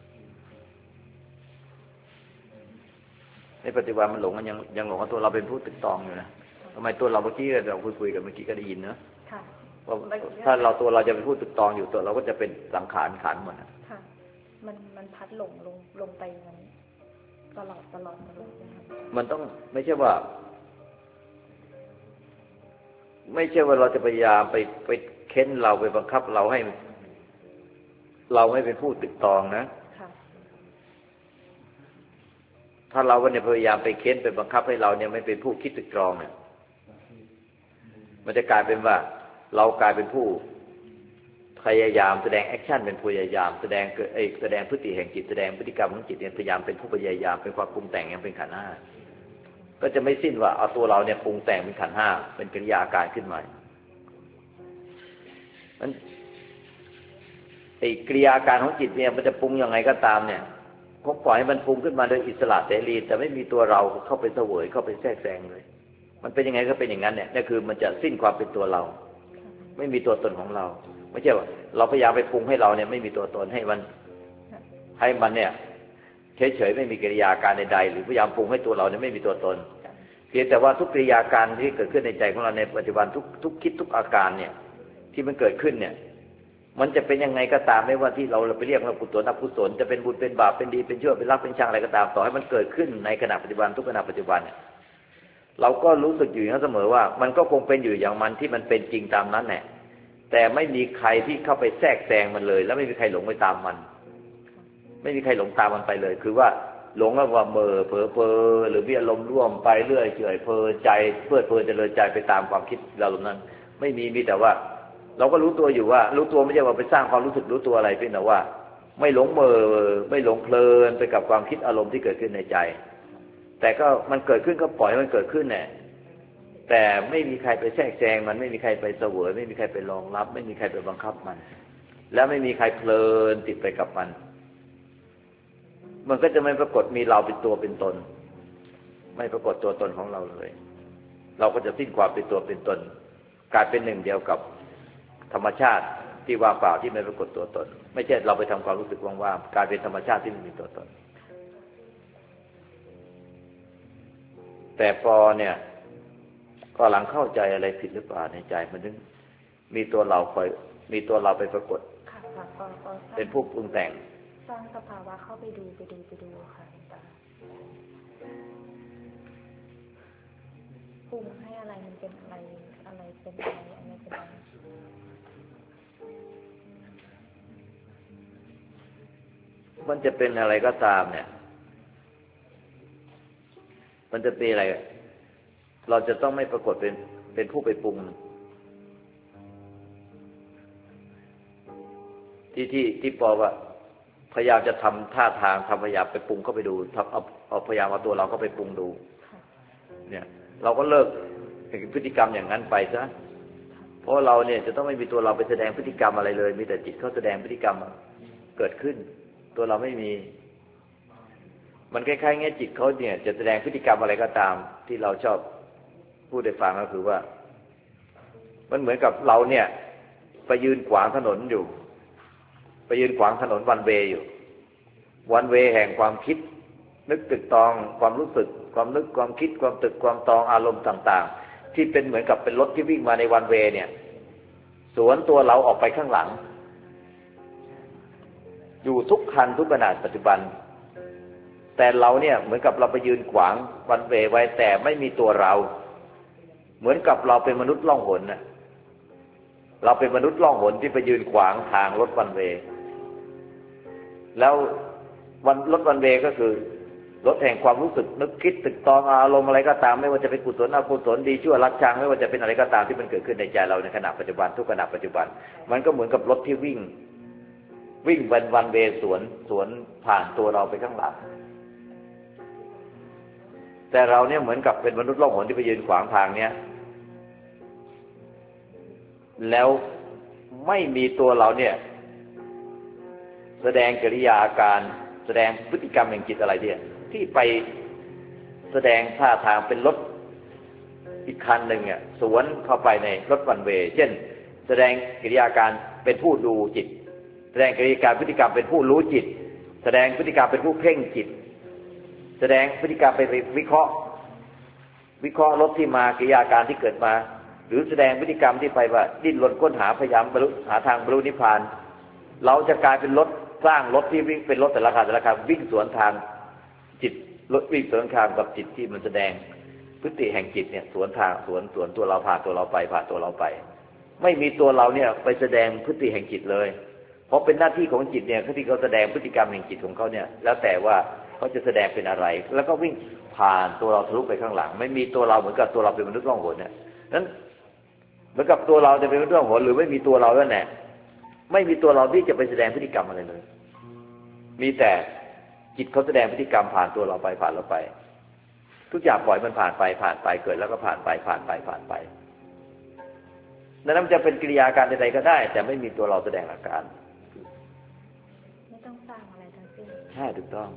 ในปัจจุบันมันหลงมันยังหลงเอาตัวเราเป็นผู้ตึกตองอยู่นะทำไมตัวเราเมื่อกี้เราคุยกันเมื่อกี้ก็ได้ยินเนอะว่าถ้าเราตัวเราจะเป็นผู้ตึกตองอยู่ตัวเราก็จะเป็นสังขารขันหมดนะค่ะมันพัดลงไปงั้นตลอดนะครับมันต้องไม่ใช่ว่าเราจะพยายามไปเค้นเราไปบังคับเราให้เราไม่เป็นผู้ตึกตองนะถ้าเราเนี่ยพยายามไปเค้นไปบังคับให้เราเนี่ยไม่เป็นผู้คิดตึกตรองเนี่ยมันจะกลายเป็นว่าเรากลายเป็นผู้พยายามแสดงแอคชั่นเป็นพยายามแสดงพฤติแห่งจิตแสดงพฤติกรรมของจิตเนี่ยพยายามเป็นผู้พยายามเป็นความปรุงแต่งอย่างเป็นขันธ์ห้าก็จะไม่สิ้นว่าเอาตัวเราเนี่ยปรุงแต่งเป็นขันธ์ห้าเป็นกิริยาอาการขึ้นมามันไอ้กิริยาการของจิตเนี่ยมันจะปรุงยังไงก็ตามเนี่ยก็ปล่อยให้มันปรุงขึ้นมาโดยอิสระเสรีแต่ไม่มีตัวเราเข้าไปเสวยเข้าไปแทรกแซงเลยมันเป็นยังไงก็เป็นอย่างนั้นเนี่ยนี่คือมันจะสิ้นความเป็นตัวเราไม่มีตัวตนของเราไม่ใช่ว่าเราพยายามไปปรุงให้เราเนี่ยไม่มีตัวตนให้มันเนี่ยเฉยๆไม่มีกิริยาการใดๆหรือพยายามปรุงให้ตัวเราเนี่ยไม่มีตัวตนเพียงแต่ว่าทุกกิริยาการที่เกิดขึ้นในใจของเราในปัจจุบันทุกคิดทุกอาการเนี่ยที่มันเกิดขึ้นเนี่ยมันจะเป็นยังไงก็ตามไม่ว่าที่เราไปเรียกว่ากุศลอกุศลจะเป็นบุญเป็นบาปเป็นดีเป็นชั่วเป็นรักเป็นชังอะไรก็ตามต่อให้มันเกิดขึ้นในขณะปัจจุบันทุกขณะปัจจุบันเนี่ยเราก็รู้สึกอยู่อย่างนั้นเสมอว่ามันก็คงเป็นอยู่อย่างมันที่มันเป็นจริงตามนั้นแหละแต่ไม่มีใครที่เข้าไปแทรกแซงมันเลยแล้วไม่มีใครหลงไปตามมันไม่มีใครหลงตามมันไปเลยคือว่าหลงแล้วว่าเม่อเพ้อหรือมีอารมณ์ร่วมไปเรื่อยเฉยเพลินใจเพลิดเจริญใจไปตามความคิดอารมณ์นั้นไม่มีแต่ว่าเราก็รู้ตัวอยู่ว่ารู้ตัวไม่ใช่ว่าไปสร้างความรู้สึกรู้ตัวอะไรเพียงแต่ว่าไม่หลงเม่อไม่หลงเพลินไปกับความคิดอารมณ์ที่เกิดขึ้นในใจแต่ก็มันเกิดขึ้นก็ปล่อยให้มันเกิดขึ้นแหละแต่ไม่มีใครไปแทรกแซงมันไม่มีใครไปเสวยไม่มีใครไปรองรับไม่มีใครไปบังคับมันแล้วไม่มีใครเพลินติดไปกับมันก็จะไม่ปรากฏมีเราเป็นตัวเป็นตนไม่ปรากฏตัวตนของเราเลยเราก็จะสิ้นความเป็นตัวเป็นตนกลายเป็นหนึ่งเดียวกับธรรมชาติที่ว่างเปล่าที่ไม่ปรากฏตัวตนไม่ใช่เราไปทำความรู้สึกว่างๆกลายเป็นธรรมชาติที่ไม่มีตัวตนแต่พอเนี่ยก็หลังเข้าใจอะไรผิดหรือเปล่าในใจมันถึงมีตัวเราไปปรากฏเป็นผู้ปรุงแต่งสร้างสภาวะเข้าไปดูค่ะตาปรุงให้อะไรมันเป็นอะไรเป็นอะไรอันนี้เป็นอะไรมันจะเป็นอะไรก็ตามเนี่ยมันจะเป็นอะไรเราจะต้องไม่ปรากฏเป็นผู้ไปปรุงที่บอกว่าพยายามจะทำท่าทางทำพยายามไปปรุงเข้าไปดูเอาพยายามเอาตัวเราเข้าไปปรุงดูเนี่ยเราก็เลิกพฤติกรรมอย่างนั้นไปซะเพราะเราเนี่ยจะต้องไม่มีตัวเราไปแสดงพฤติกรรมอะไรเลยมีแต่จิตเขาแสดงพฤติกรรมเกิดขึ้นตัวเราไม่มีมันคล้ายๆเงี้ยจิตเขาเนี่ยจะแสดงพฤติกรรมอะไรก็ตามที่เราชอบพูดให้ฟังก็คือว่ามันเหมือนกับเราเนี่ยไปยืนขวางถนนอยู่ไปยืนขวางถนนวันเวย์อยู่วันเวย์แห่งความคิดนึกตึกตองความรู้สึกความนึกความคิดความตึกความตองอารมณ์ต่างๆที่เป็นเหมือนกับเป็นรถที่วิ่งมาในวันเวย์เนี่ยสวนตัวเราออกไปข้างหลังอยู่ทุกคันทุกขณะปัจจุบันแต่เราเนี่ยเหมือนกับเราไปยืนขวางวันเวย์ไว้แต่ไม่มีตัวเราเหมือนกับเราเป็นมนุษย์ล่องหนนะเราเป็นมนุษย์ล่องหนที่ไปยืนขวางทางรถวันเวย์แล้วรถวันเวย์ก็คือรถแห่งความรู้สึกนึกคิดตึกตองอารมณ์อะไรก็ตามไม่ว่าจะเป็นกุศลอกุศลดีชั่วรักชังไม่ว่าจะเป็นอะไรก็ตามที่มันเกิดขึ้นในใจเราในขณะปัจจุบันทุกขณะปัจจุบันมันก็เหมือนกับรถที่วิ่งวันเวย์สวนผ่านตัวเราไปข้างหลังแต่เราเนี่ยเหมือนกับเป็นมนุษย์ล่องหนที่ไปยืนขวางทางเนี้ยแล้วไม่มีตัวเราเนี่ยแสดงกิริยาอาการแสดงพฤติกรรมแห่งจิตอะไรที่ไปแสดงท่าทางเป็นรถอีกคันหนึ่งเนี่ยสวนเข้าไปในรถวันเวย์เช่นแสดงกิริยาการเป็นผู้ดูจิตแสดงกิริยาการพฤติกรรมเป็นผู้รู้จิตแสดงพฤติกรรมเป็นผู้เพ่งจิตแสดงพฤติกรรมเป็นวิเคราะห์รถที่มากิริยาการที่เกิดมาหรือแสดงพฤติกรรมที่ไปว่าดิ้นรนค้นหาพยายามบรรลุหาทางบรรลุนิพพานเราจะกลายเป็นรถสร้างรถที่วิ่งเป็นรถแต่ละคันวิ่งสวนทางจิตรถวิ่งสวนทางกับจิตที่มันแสดงพฤติแห่งจิตเนี่ยสวนทางสวนตัวเราผ่านตัวเราไปผ่านตัวเราไปไม่มีตัวเราเนี่ยไปแสดงพฤติแห่งจิตเลยเพราะเป็นหน้าที่ของจิตเนี่ยที่เขาแสดงพฤติกรรมแห่งจิตของเขาเนี่ยแล้วแต่ว่าเขาจะแสดงเป็นอะไรแล้วก็วิ่งผ่านตัวเราทะลุไปข้างหลังไม่มีตัวเราเหมือนกับตัวเราเป็นมนุษย์ล่องหนเนี่ยนั้นเหมือนกับตัวเราจะเป็นมนุษย์ล่องหนหรือไม่มีตัวเราแล้วแน่ไม่มีตัวเราที่จะไปแสดงพฤติกรรมอะไรเลยมีแต่จิตเขาแสดงพฤติกรรมผ่านตัวเราไปผ่านเราไปทุกอย่างปล่อยมันผ่านไปเกิดแล้วก็ผ่านไปนั้นมันจะเป็นกิริยาการใดๆก็ได้แต่ไม่มีตัวเราแสดงอาการไม่ต้องสร้างอะไรทั้งสิ้นใช่ถูกต้อง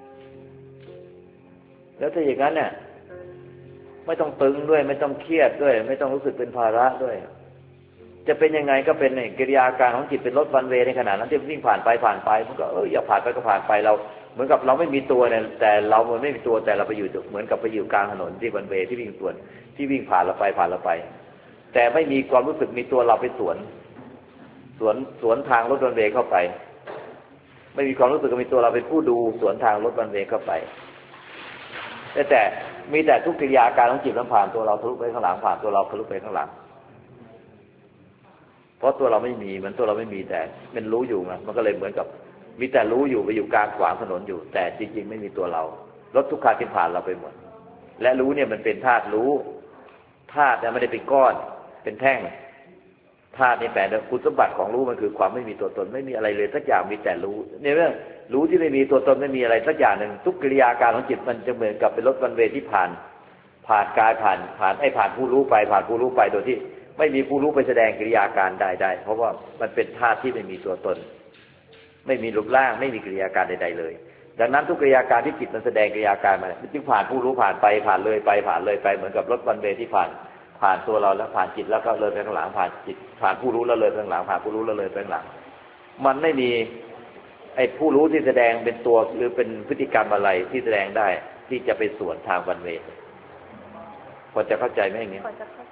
แล้วถ้าอย่างนั้นเนี่ยไม่ต้องตึงด้วยไม่ต้องเครียดด้วยไม่ต้องรู้สึกเป็นภาระด้วยจะเป็นยังไงก็เป็นกิริยาการของจิตเป็นรถวันเวย์ในขณะนั้นที่วิ่งผ่านไปมันก็อย่าผ่านไปก็ผ่านไปเราเหมือนกับเราไม่มีตัวเนี่ยแต่เราไม่มีตัวแต่เราไปอยู่เหมือนกับไปอยู่กลางถนนที่วันเวย์ที่วิ่งสวนที่วิ่งผ่านเราไปแต่ไม่มีความรู้สึกมีตัวเราไปสวนทางรถวันเวย์เข้าไปไม่มีความรู้สึกมีตัวเราเป็นผู้ดูสวนทางรถวันเวย์เข้าไปแต่มีแต่ทุกกิริยาการของจิตมันผ่านตัวเราทะลุไปข้างหลังผ่านตัวเราทะลุไปข้างหลังเพราะตัวเราไม่มีมันตัวเราไม่มีแต่มันรู้อยู่มันก็เลยเหมือนกับมีแต่รู้อยู่ไปอยู่กลางขวางถนนอยู่แต่จริงๆไม่มีตัวเรารถทุกคันที่ผ่านเราไปหมดและรู้เนี่ยมันเป็นธาตุรู้ธาตุเนี่ยไม่ได้เป็นก้อนเป็นแท่งธาตุนี่แปลว่าคุณสมบัติของรู้มันคือความไม่มีตัวตนไม่มีอะไรเลยสักอย่างมีแต่รู้ในเรื่องรู้ที่ไม่มีตัวตนไม่มีอะไรสักอย่างหนึ่งทุกกิริยาการของจิตมันจะเหมือนกับเป็นรถวันเวย์ที่ผ่านกายผ่านผู้รู้ไปโดยที่ไม่มีผู้รู้ไปแสดงกิริยาการใดๆเพราะว่ามันเป็นธาตุที่ไม่มีตัวตนไม่มีรูปร่างไม่มีกิริยาการใดๆเลยดังนั้นทุกกิริยาการที่จิตมันแสดงกิริยาการมันจึงผ่านผู้รู้ผ่านเลยไปเหมือนกับรถวันเวย์ที่ผ่านตัวเราแล้วผ่านจิตแล้วก็เลยไปข้างหลังผ่านจิตผ่านผู้รู้แล้วเลยไปข้างหลังผ่านผู้รู้แล้วเลยไปข้างหลังมันไม่มีไอ้ผู้รู้ที่แสดงเป็นตัวหรือเป็นพฤติกรรมอะไรที่แสดงได้ที่จะไปสวนทางวันเวย์พอจะเข้าใจไหมอย่างนี้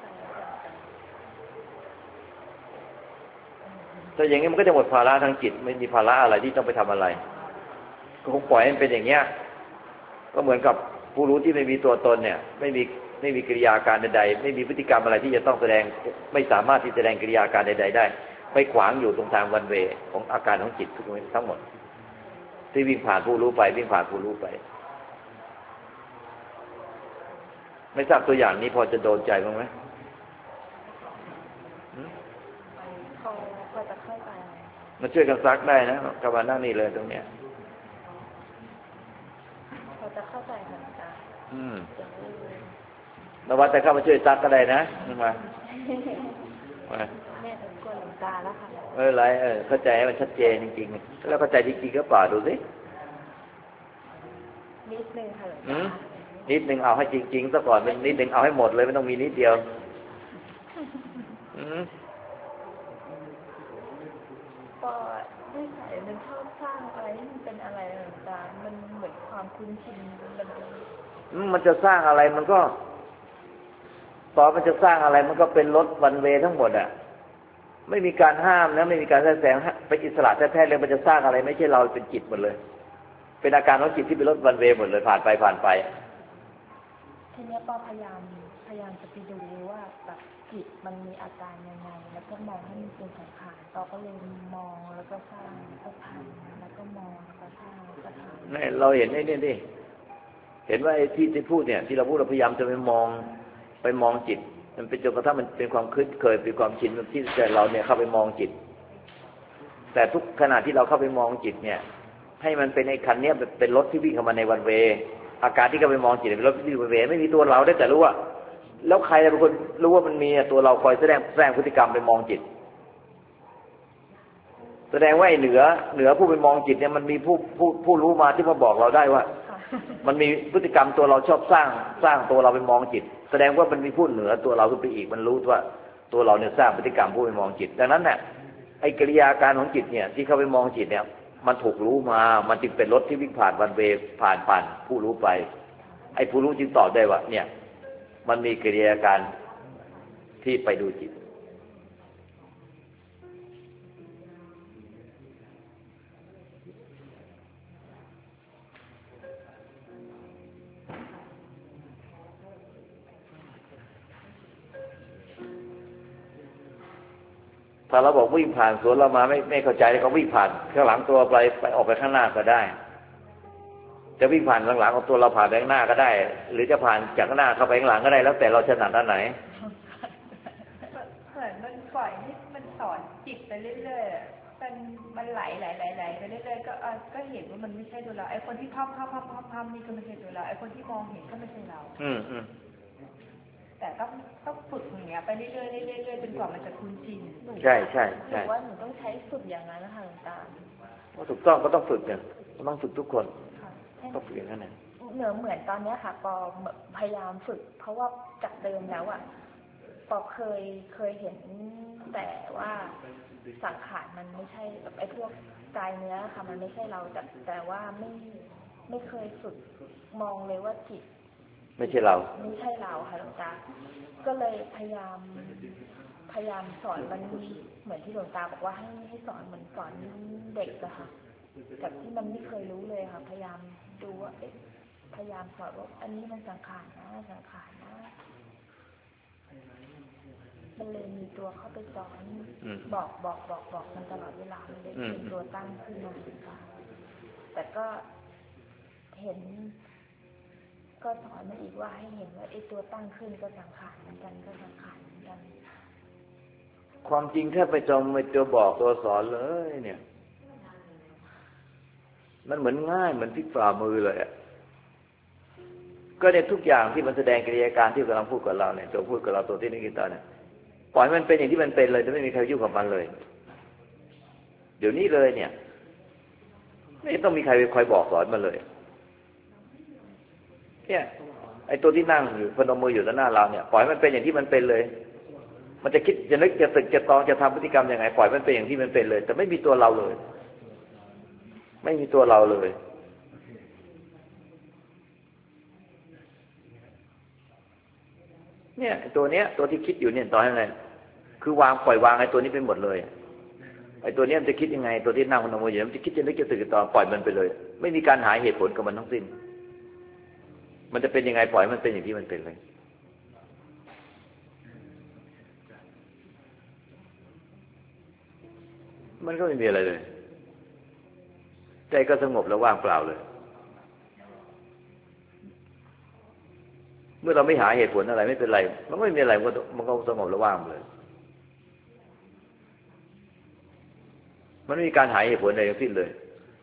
แต่อย่างนี้มันก็จะหมดภาระทางจิตไม่มีภาระอะไรที่ต้องไปทำอะไรก็คงปล่อยให้มันเป็นอย่างเงี้ยก็เหมือนกับผู้รู้ที่ไม่มีตัวตนเนี่ยไม่มีกิริยาการใดๆไม่มีพฤติกรรมอะไรที่จะต้องแสดงไม่สามารถที่แสดงกิริยาการใดๆได้ไปขวางอยู่ตรงทางวันเวย์ของอาการของจิตทั้งหมดที่วิ่งผ่านผู้รู้ไปไม่ทราบตัวอย่างนี้พอจะโดนใจบ้างไหมพอจะเข้าใจมาช่วยกันซักได้นะกำลังนั่งนี่เลยตรงเนี้ยพอจะเข้าใจค่ะอาจารย์นวัดจะเข้ามาช่วยซักก็ได้นะมาแม่ตะโกนหลวงตาแล้วค่ะไรเข้าใจให้มันชัดเจนจริงๆแล้วเข้าใจจริงๆก็ป่าดูสินิดนึงค่ะนิดนึงเอาให้จริงๆซะก่อนเป็นนิดนึงเอาให้หมดเลยไม่ต้องมีนิดเดียวก็นิสัยมันชอบสร้างอะไรที่มันเป็นอะไรต่างๆมันเหมือนความคุ้นชินมันจะสร้างอะไรมันก็ตอนมันจะสร้างอะไรมันก็เป็นรถวันเวทั้งหมดอ่ะไม่มีการห้ามนะไม่มีการแทรกเป็นอิสระแท้ๆเลยมันจะสร้างอะไรไม่ใช่เราเป็นจิตหมดเลยเป็นอาการของจิตที่เป็นรถวันเวหมดเลยผ่านไปทีนี้ป้าพยายามจะไปดูว่าแบบจิตมันมีอาการยังไงแล้วก็มองให้มันเป็นสังขารต่อก็เลยมองแล้วก็สร้างแล้วก็ทำแล้วก็มองแล้วก็สร้างแล้วก็ทำนี่เราเห็นไอ้นี่ดิเห็นว่าไอ้ที่พูดเนี่ยที่เราพูดเราพยายามจะไปมองจิตมันเป็นจนกระทั่งมันเป็นความคุ้นเคยเป็นความชินที่ใจเราเนี่ยเข้าไปมองจิตแต่ทุกขณะที่เราเข้าไปมองจิตเนี่ยให้มันเป็นไอ้คันเนี้ยเป็นรถที่วิ่งเข้ามาในวันเวอาการที่เข้าไปมองจิตเป็นรถที่วิ่งวันเวไม่มีตัวเราได้แต่รู้ว่าแล้วใครเป็นคนรู้ว่ามันมีตัวเราคอยแสดงพฤติกรรมไปมองจิตแสดงว่าไอ้เหนือผู้ไปมองจิตเนี่ยมันมีผู้รู้มาที่มาบอกเราได้ว่ามันมีพฤติกรรมตัวเราชอบสร้างตัวเราไปมองจิตแสดงว่ามันมีผู้เหนือตัวเราขึ้นไปอีกมันรู้ว่าตัวเราเนี่ยสร้างพฤติกรรมผู้ไปมองจิตดังนั้นเนี่ยไอ้กิริยาการของจิตเนี่ยที่เข้าไปมองจิตเนี่ยมันถูกรู้มามันจึงเป็นรถที่วิ่งผ่านวันเวผ่านผู้รู้ไปไอ้ผู้รู้จึงตอบได้ว่าเนี่ยมันมีกิริยาการที่ไปดูจิตถ้าเราบอกวิ่งผ่านสวนเรามาไม่เข้าใจก็วิ่งผ่านข้างหลังตัวไปออกไปข้างหน้าก็ได้จะวิ่งผ่านหลังของตัวเราผ่านไปข้างหน้าก็ได้หรือจะผ่านจากข้างหน้าเข้าไปข้างหลังก็ได้แล้วแต่เราถนัดด้านไหนเหมือนมันปล่อยให้มันสอนจิตไปเรื่อยๆมันไหลไปเรื่อยๆก็เห็นว่ามันไม่ใช่ตัวเราไอ้คนที่พับนี่ก็ไม่ใช่ตัวเราไอ้คนที่มองเห็นก็ไม่ใช่เราแต่ต้องฝึกอย่างเงี้ยไปเรื่อยๆจนกว่ามันจะคุ้นชินใช่หนูว่าหนูต้องใช้ฝึกอย่างนั้นนะคะหลวงตาว่าถูกต้องก็ต้องฝึกเนี่ยต้องฝึกทุกคนต้องฝึกอย่างนั้นนะเหมือนตอนนี้ค่ะปอพยายามฝึกเพราะว่าจากเดิมแล้วอ่ะปอเคยเห็นแต่ว่าสังขารมันไม่ใช่แบบไอ้พวกกายเนื้อค่ะมันไม่ใช่เราแต่ว่าไม่เคยฝึกมองเลยว่าจิตไม่ใช่เราค่ะหลวงตาก็เลยพยายามสอนมันเหมือนที่หลวงตาบอกว่าให้สอนเหมือนสอนเด็กอะค่ะจากที่มันไม่เคยรู้เลยค่ะพยายามดูว่าพยายามสอนว่าอันนี้มันสังขารนะมันเลยมีตัวเข้าไปสอนบอกมันตลอดเวลามันเลยเป็นตัวตั้งขึ้นมาค่ะแต่ก็เห็นก็สอนมาอีกว่าให้เห็นว่าไอ้ตัวตั้งขึ้นก็สังขารเหมือนกันก็สังขารเหมือนกันความจริงแค่ไปจำไปตัวบอกตัวสอนเลยเนี่ยมันเหมือนง่ายเหมือนพลิกฝ่ามือเลยอ่ะก็เนี่ยทุกอย่างที่มันแสดงกิริยาการที่กำลังพูดกับเราเนี่ยตัวพูดกับเราตัวที่นึกคิดตาเนี่ยปล่อยมันเป็นอย่างที่มันเป็นเลยจะไม่มีใครยุ่งกับมันเลยเดี๋ยวนี้เลยเนี่ยไม่ต้องมีใครไปคอยบอกสอนมันเลยเนี่ยไอ้ตัวที่นั่งอยู่พนมมืออยู่ต่อหน้าเราเนี่ยปล่อยมันเป็นอย่างที่มันเป็นเลยมันจะคิดจะนึกจะตึกจะตองจะทำพฤติกรรมยังไงปล่อยมันเป็นอย่างที่มันเป็นเลยแต่ไม่มีตัวเราเลยไม่มีตัวเราเลยเนี่ยตัวเนี้ยตัวที่คิดอยู่เนี่ยต่อให้อะไรคือวางปล่อยวางไอ้ตัวนี้ไปหมดเลยไอ้ตัวนี้มันจะคิดยังไงตัวที่นั่งพนมมืออยู่มันจะคิดจะนึกจะตึกจะตองปล่อยมันไปเลยไม่มีการหาเหตุผลกับมันทั้งสิ้นมันจะเป็นยังไงปล่อยมันเป็นอย่างที่มันเป็นเลยมันก็ไม่มีอะไรเลยใจก็สงบแล้วว่างเปล่าเลยเมื่อเราไม่หาเหตุผลอะไรไม่เป็นไรมันไม่มีอะไรมันก็สงบแล้วว่างเลยมันไม่มีการหาเหตุผลอะไรทั้งสิ้นเลย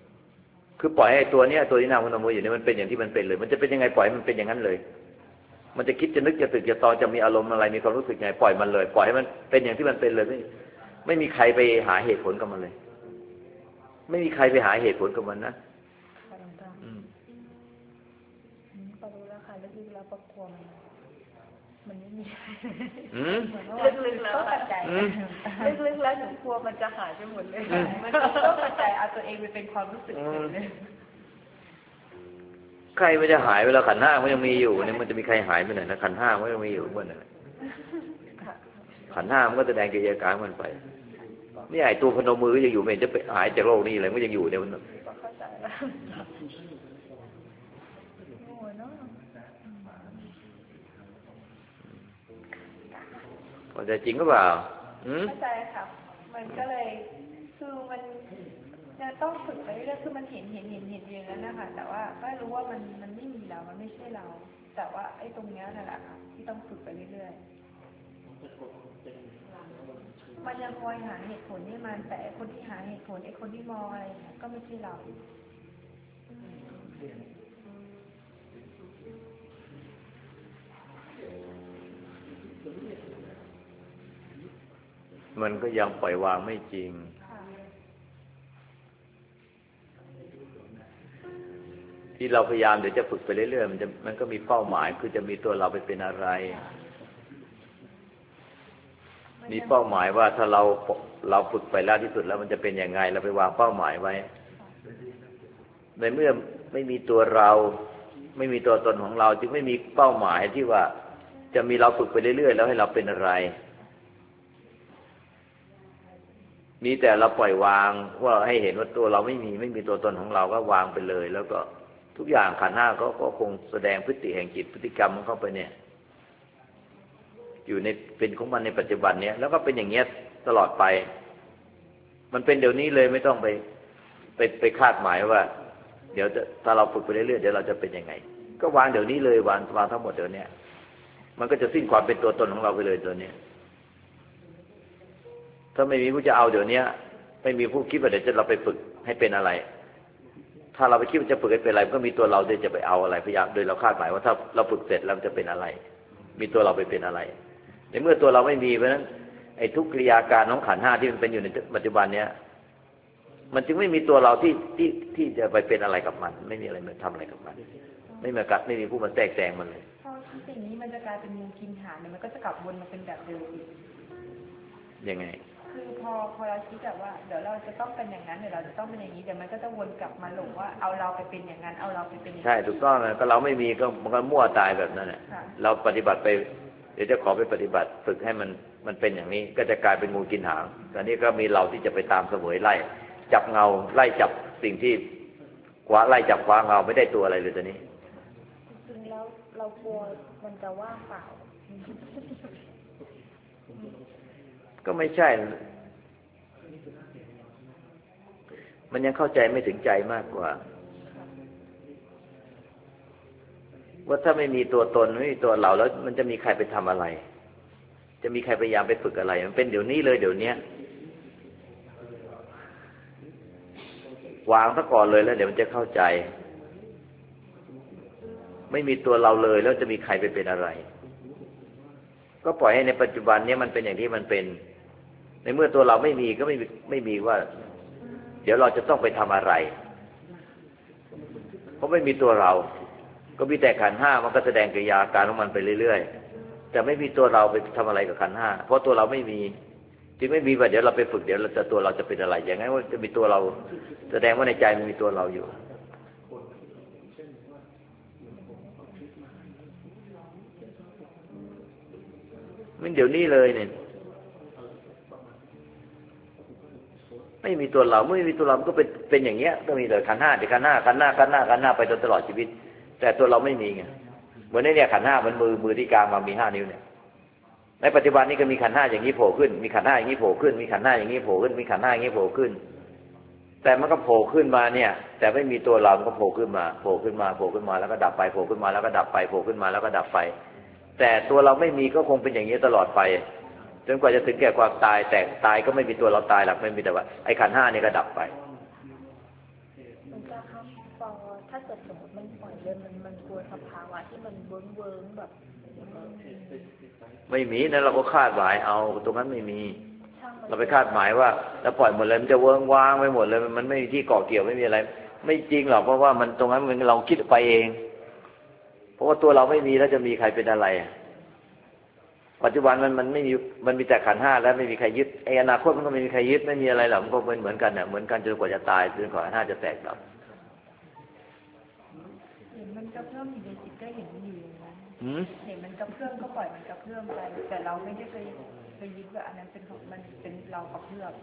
คือปล่อยให้ตัวนี้ตัวที่นั่งพนมมืออยู่เนี่ยมันเป็นอย่างที่มันเป็นเลยมันจะเป็นยังไงปล่อยมันเป็นอย่างนั้นเลยมันจะคิดจะนึกจะตึกจะตองจะมีอารมณ์อะไรมีความรู้สึกไงปล่อยมันเลยปล่อยให้มันเป็นอย่างที่มันเป็นเลยไม่มีใครไปหาเหตุผลกับมันเลยไม่มีใครไปหาเหตุผลกับมันนะพอรู้แล้วค่ะลึกๆแล้วประกวมมันไม่มีลึกๆแล้วปัจจัยลึกๆแล้วหนูกลัวมันจะหายไปหมดเลยมันก็ปัจจัยเอาตัวเองไปเป็นความรู้สึกเลยใครไม่จะหายเวลาขันธ์ห้ามันยังมีอยู่เนี่ยมันจะมีใครหายไปไหนนะขันธ์ห้ามันยังมีอยู่เมื่อไหร่ขันธ์ห้ามันก็แสดงกิริยาการมันไปนี่ไอ้ตัวพนมมือก็ยังอยู่ไม่จะไปหายจากโลกนี้เลยมันยังอยู่เนี่ยมันมันจะจริงก็เปล่าเข้าใจค่ะมันก็เลยคือมันจะต้องฝึกไปเรื่อยๆคือมันเห็นอย่างนั้นนะคะแต่ว่าก็รู้ว่ามันไม่มีเรามันไม่ใช่เราแต่ว่าไอ้ตรงเนี้ยนั่นแหละค่ะที่ต้องฝึกไปเรื่อยๆมันยังคอยหาเหตุผลให้มันแต่คนที่หาเหตุผลไอ้คนที่มองอะไรก็ไม่ใช่เรามันก็ยังปล่อยวางไม่จริงที่เราพยายามเดี๋ยวจะฝึกไปเรื่อยๆมันก็มีเป้าหมายคือจะมีตัวเราไปเป็นอะไรมีเป้าหมายว่าถ้าเราฝึกไปแล้วที่สุดแล้วมันจะเป็นยังไงเราไปวางเป้าหมายไว้ในเมื่อไม่มีตัวเราไม่มีตัวตนของเราจึงไม่มีเป้าหมายที่ว่าจะมีเราฝึกไปเรื่อยๆแล้วให้เราเป็นอะไรมีแต่เราปล่อยวางว่าให้เห็นว่าตัวเราไม่มีตัวตนของเราก็วางไปเลยแล้วก็ทุกอย่างขันธ์ห้าก็คงแสดงพฤติแห่งจิตพฤติกรรมมันเข้าไปเนี่ยอยู่ในเป็นของมันในปัจจุบันเนี้ยแล้วก็เป็นอย่างเงี้ยตลอดไปมันเป็นเดี๋ยวนี้เลยไม่ต้องไปคาดหมายว่าเดี๋ยวถ้าเราฝึกไปเรื่อยๆเดี๋ยวเราจะเป็นยังไงก็วางเดี๋ยวนี้เลยวางทั้งหมดเดี๋ยวนี้มันก็จะสิ้นความเป็นตัวตนของเราไปเลยตัวเนี้ยถ้าไม่มีผู้จะเอาเดี๋ยวนี้ไม่มีผู้คิดว่าเดี๋ยวจะเราไปฝึกให้เป็นอะไรถ้าเราไปคิดว่าจะฝึกให้เป็นอะไรก็มีตัวเราเดี๋ยวจะไปเอาอะไรพยายามโดยเราคาดหมายว่าถ้าเราฝึกเสร็จแล้วจะเป็นอะไรมีตัวเราไปเป็นอะไรในเมื่อตัวเราไม่มีเพราะฉะนั้นไอ้ทุกกิริยาการของขันธ์ห้าที่มันเป็นอยู่ในปัจจุบันเนี้ยมันจึงไม่มีตัวเราที่จะไปเป็นอะไรกับมันไม่มีอะไรมาทำอะไรกับมันไม่มีผู้มาแทรกแซงมันเลยพอสิ่งนี้มันจะกลายเป็นงูกินหางเนี่ยมันก็จะกลับวนมาเป็นแบบเดิมยังไงคือพอเราคิดแบบว่าเดี๋ยวเราจะต้องเป็นอย่างนั้นเดี๋ยวเราจะต้องเป็นอย่างนี้เดี๋ยวมันก็จะวนกลับมาหลงว่าเอาเราไปเป็นอย่างนั้นเอาเราไปเป็นอย่างนี้ใช่ถูกต้องนะก็เราไม่มีก็มันก็มั่วตายแบบนั้นแหละเราปฏิบัติไปเดี๋ยวจะขอไปปฏิบัติฝึกให้มันเป็นอย่างนี้ก็จะกลายเป็นงูกินหางตอนนี้ก็มีเราที่จะไปตามเสวยไล่จับเงาไล่จับสิ่งที่ไล่จับคว้าเงาไม่ได้ตัวอะไรเลยตอนนี้จริงๆแล้วเรากลัวมันจะว่างเปล่าก็ไม่ใช่มันยังเข้าใจไม่ถึงใจมากกว่าว่าถ้าไม่มีตัวตนไม่มีตัวเราแล้วมันจะมีใครไปทำอะไรจะมีใครพยายามไปฝึกอะไรมันเป็นเดี๋ยวนี้เลยเดี๋ยวนี้วางซะก่อนเลยแล้วเดี๋ยวมันจะเข้าใจไม่มีตัวเราเลยแล้วจะมีใครไปเป็นอะไรก็ปล่อยให้ในปัจจุบันนี้มันเป็นอย่างที่มันเป็นในเมื่อตัวเราไม่มีก็ไม่มีว่าเดี๋ยวเราจะต้องไปทำอะไรเพราะไม่มีตัวเราก็มีแต่ขันธ์ห้ามันก็แสดงกิริยาการของมันไปเรื่อยๆแต่ไม่มีตัวเราไปทำอะไรกับขันธ์ห้าเพราะตัวเราไม่มีจึงไม่มีว่าเดี๋ยวเราไปฝึกเดี๋ยวตัวเราจะเป็นอะไรอย่างนั้นว่าจะมีตัวเราแสดงว่าในใจมันมีตัวเราอยู่มันเดี๋ยวนี้เลยเนี่ยไม่มีตัวเราไม่มีตัวเราก็เป็นอย่างเงี้ยก็มีแต่ขันธ์ห้าเดี๋ยวขันธ์ห้าไปตลอดชีวิตแต่ตัวเราไม่มีไงเหมือนในเนี่ยขันธ์ห้ามันมือที่กลางมามี5 นิ้วเนี่ยในปัจจุบันนี้ก็มีขันธ์ห้าอย่างนี้โผล่ขึ้นมีขันธ์ห้าอย่างนี้โผล่ขึ้นมีขันธ์ห้าอย่างนี้โผล่ขึ้นมีขันธ์ห้าอย่างนี้โผล่ขึ้นแต่มันก็โผล่ขึ้นมาเนี่ยแต่ไม่มีตัวเรามันก็โผล่ขึ้นมาแล้วก็ดับไปโผล่ขึ้นมาแล้วก็ดับไปโผล่ขึ้นมาแล้วก็ดับไปแต่ตัวเราไม่มีก็คงเป็นอย่างนี้ตลอดไปจนกว่าจะถึงแก่ความตายแต่ตายก็ไม่มีตัวเราตายหรอกไม่มีแต่ว่าไอ้ขันธ์ห้านี่ก็ดับไปมันจะครับพอถ้าเกิดสมมติมันปล่อยเลยมันกลัวสภาวะที่มันเวิ้งแบบไม่มีนั่นเราก็คาดหมายเอาตรงนั้นไม่มีเราไปคาดหมายว่าแล้วปล่อยหมดเลยมันจะเวิ้งว้างไปหมดเลยมันไม่มีที่เกาะเกี่ยวไม่มีอะไรไม่จริงหรอกเพราะว่ามันตรงนั้นมันเราคิดไปเองเพราะว่าตัวเราไม่มีแล้วจะมีใครเป็นอะไรปัจจุบันมันไม่มีมันมีแต่ขันธ์ห้าแล้วไม่มีใครยึดไอ้อนาคตมันก็ไม่มีใครยึดไม่มีอะไรหรอกมันก็เป็นเหมือนกันเนี่ยเหมือนกันจนกว่าจะตายจนกว่าขันธ์ห้าจะแตกดับเห็นมันกระเพื่อมอยู่ในจิตก็เห็นอยู่นะเห็นมันกระเพื่อมก็ปล่อยมันกระเพื่อมไปแต่เราไม่ได้ไปยึดว่าอันนั้นเป็นของมันเป็นเรากระเพื่อม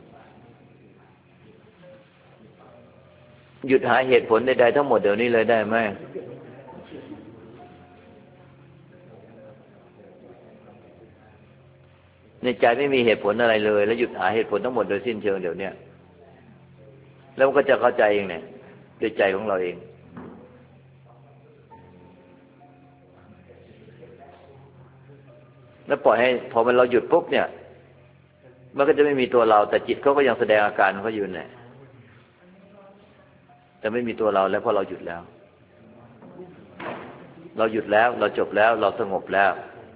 หยุดหาเหตุผลใดๆทั้งหมดเดี๋ยวนี้เลยได้ไหมในใจไม่มีเหตุผลอะไรเลยแล้วหยุดหาเหตุผลทั้งหมดโดยสิ้นเชิงเดี๋ยวนี้แล้วมันก็จะเข้าใจเองเนี่ยด้วยใจของเราเองแล้วปล่อยให้พอมันเราหยุดปุ๊บเนี่ยมันก็จะไม่มีตัวเราแต่จิตเขาก็ยังแสดงอาการของเขาอยู่เนี่ยแต่ไม่มีตัวเราแล้วเพราะเราหยุดแล้วเราหยุดแล้วเราจบแล้วเราสงบแล้ว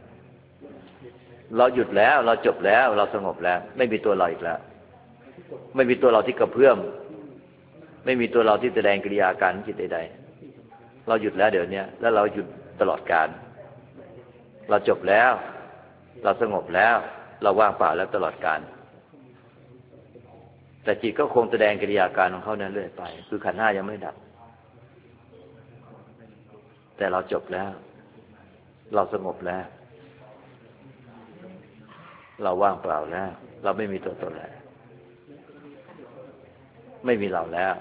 เราหยุดแล้วเราจบแล้วเราสงบแล้วไม่มีตัวเราอีกแล้วไม่มีตัวเราที่กระเพื่อมไม่มีตัวเราที่แสดงกิริยาการจิตใดๆเราหยุดแล้วเดี๋ยวนี้แล้วเราหยุดตลอดกาลเราจบแล้วเราสงบแล้วเราว่างเปล่าแล้วตลอดกาลแต่จิตก็คงแสดงกิริยาการของเขานั้นเรื่อยไปคือขันธ์ห้ายังไม่ดับแต่เราจบแล้วเราสงบแล้วเราว่างเปล่าแล้วเราไม่มีตัวตนแล้วไม่มีเราแล้ว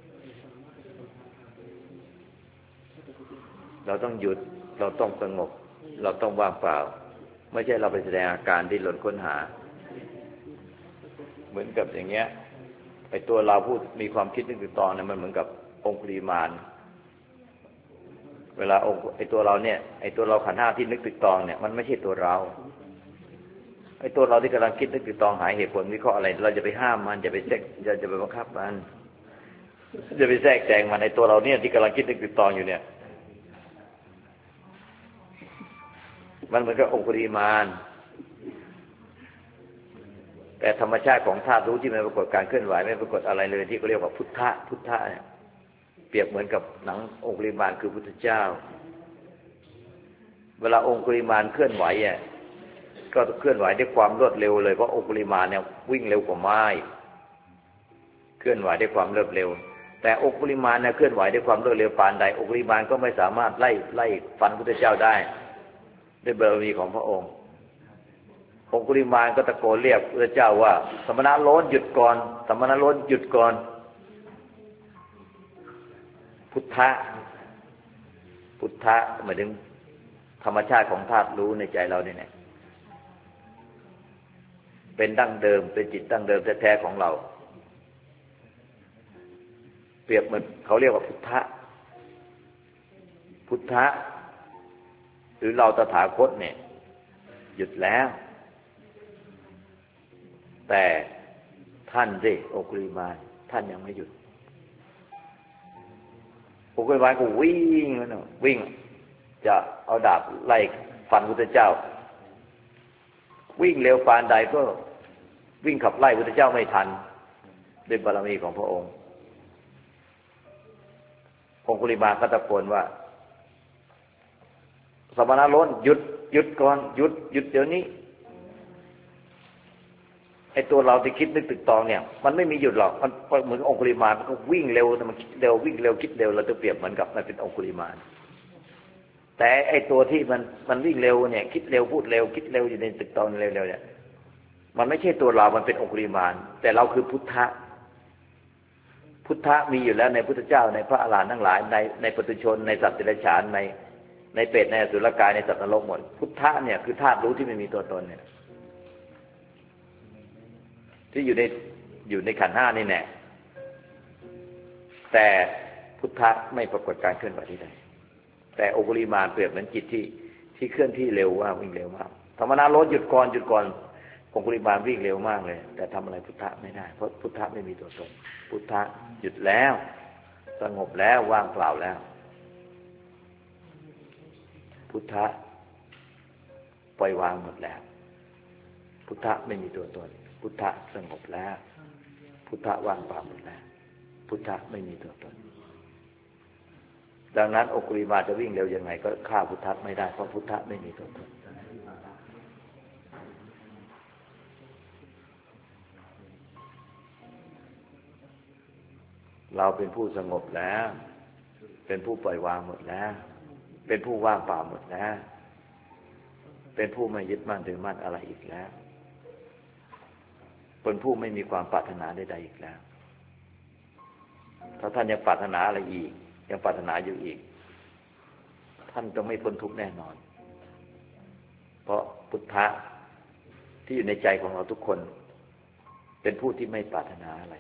เราต้องหยุดเราต้องสงบเราต้องว่างเปล่าไม่ใช่เราไปแสดงอาการที่หล่นค้นหาเหมือนกับอย่างเงี้ยไอ้ตัวเราพูดมีความคิดนึกถึงตอนเนี่ยมันเหมือนกับองคุลิมานเวลาองค์ไอ้ตัวเราเนี่ยไอ้ตัวเราขันธ์ห้าที่นึกตึกตองเนี่ยมันไม่ใช่ตัวเราไอ้ตัวเราที่กำลังคิดนึกตึกตองหาเหตุผลวิเคราะห์อะไรเราจะไปห้ามมันจะไปแทรกจะไปบังคับมันจะไปแทรกแซงมันไอ้ตัวเราเนี่ยที่กำลังคิดนึกตึกตองอยู่เนี่ยมันเหมือนกับองคุลิมานแต่ธรรมชาติของธาตุรู้ที่ไม่ปรากฏการเคลื่อนไหวไม่ปรากฏอะไรเลยที่เขาเรียกว่าพุทธะพุทธะเนี่ยเปรียบเหมือนกับหนังองคุลิมานคือพุทธเจ้าเวลาองคุลิมานเคลื่อนไหวอ่ะก็เคลื่อนไหวด้วยความรวดเร็วเลยเพราะองคุลิมานเนี่ยวิ่งเร็วกว่าไม้เคลื่อนไหวด้วยความรวดเร็วแต่องคุลิมานเนี่ยเคลื่อนไหวด้วยความรวดเร็วปานใดองคุลิมานก็ไม่สามารถไล่ฟันพุทธเจ้าได้ด้วยบารมีของพระองค์องคุลิมานก็ตะโกนเรียกพระเจ้าว่าสมณะโลนหยุดก่อนสมณะโลนหยุดก่อนพุทธะพุทธะหมายถึงธรรมชาติของธาตุรู้ในใจเราเนี่ยเป็นดั้งเดิมเป็นจิตดั้งเดิมแท้ๆของเราเปรียบเหมือนเขาเรียกว่าพุทธะพุทธะหรือเราตถาคตเนี่ยหยุดแล้วแต่ท่านสิองคุลิมานท่านยังไม่หยุดองคุลิมานก็วิ่งจะเอาดาบไล่ฟันพุทธเจ้าวิ่งเร็วปานใดก็วิ่งขับไล่พุทธเจ้าไม่ทันด้วยบารมีของพระองค์องคุลิมานก็ตะโกนว่าสมณะโลนหยุดก่อนหยุดเดี๋ยวนี้ไอ้ตัวเราที่คิดนึกตึกตองเนี่ยมันไม่มีหยุดหรอกมันเหมือนองคุลิมานมันก็วิ่งเร็วแต่มันคิดเร็ววิ่งเร็วคิดเร็วเราจะเปรียบเหมือนกับมันเป็นองคุลิมานแต่ไอ้ตัวที่มันวิ่งเร็วเนี่ยคิดเร็วพูดเร็วคิดเร็วอยู่ในตึกตองเร็วๆเนี่ยมันไม่ใช่ตัวเรามันเป็นองคุลิมานแต่เราคือพุทธะพุทธะมีอยู่แล้วในพุทธเจ้าในพระอรหันต์ทั้งหลายในปุถุชนในสัตว์เดรัจฉานในเปรตในอสุรกายในสัตว์นรกหมดพุทธะเนี่ยคือธาตุรู้ที่ไม่มีตัวตนเนี่ยที่อยู่ในขันธ์ห้านี่แน่แต่พุทธะไม่ปรากฏการเคลื่อนไหวที่ใดแต่องคุลิมานเปรียบเหมือนจิตที่เคลื่อนที่เร็วมากวิ่งเร็วมากธรรมนาโลดหยุดก่อนองคุลิมานวิ่งเร็วมากเลยแต่ทำอะไรพุทธะไม่ได้เพราะพุทธะไม่มีตัวตนพุทธะหยุดแล้วสงบแล้วว่างเปล่าแล้วพุทธะปล่อยวางหมดแล้วพุทธะไม่มีตัวตนพุทธะสงบแล้วพุทธะว่างเปล่าหมดแล้วพุทธะไม่มีตัวตนดังนั้นองคุลิมาจะวิ่งเร็วยังไงก็ฆ่าพุทธะไม่ได้เพราะพุทธะไม่มีตัวตนเราเป็นผู้สงบแล้วเป็นผู้ปล่อยวางหมดแล้วเป็นผู้ว่างเปล่าหมดแล้วเป็นผู้ไม่ยึดมั่นถือมั่นอะไรอีกแล้วเป็นผู้ไม่มีความปรารถนาใดๆอีกแล้วถ้าท่านยังปรารถนาอะไรอีกยังปรารถนาอยู่อีกท่านต้องไม่พ้นทุกข์แน่นอนเพราะพุทธะที่อยู่ในใจของเราทุกคนเป็นผู้ที่ไม่ปรารถนาอะไร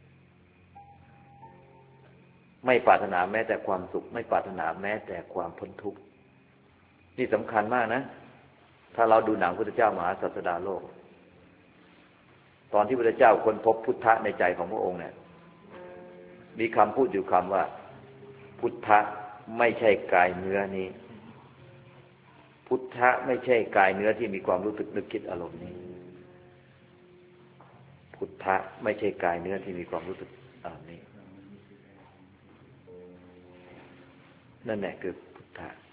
ไม่ปรารถนาแม้แต่ความสุขไม่ปรารถนาแม้แต่ความพ้นทุกข์นี่สำคัญมากนะถ้าเราดูหนังพุทธเจ้ามหาศาสดาโลกตอนที่พุทธเจ้าค้นพบพุทธะในใจของพระองค์เนี่ยมีคำพูดอยู่คำว่าพุทธะไม่ใช่กายเนื้อนี้พุทธะไม่ใช่กายเนื้อที่มีความรู้สึกนึกคิดอารมณ์นี้พุทธะไม่ใช่กายเนื้อที่มีความรู้สึกอารมณ์นี้นั่นแหละคือพุทธะ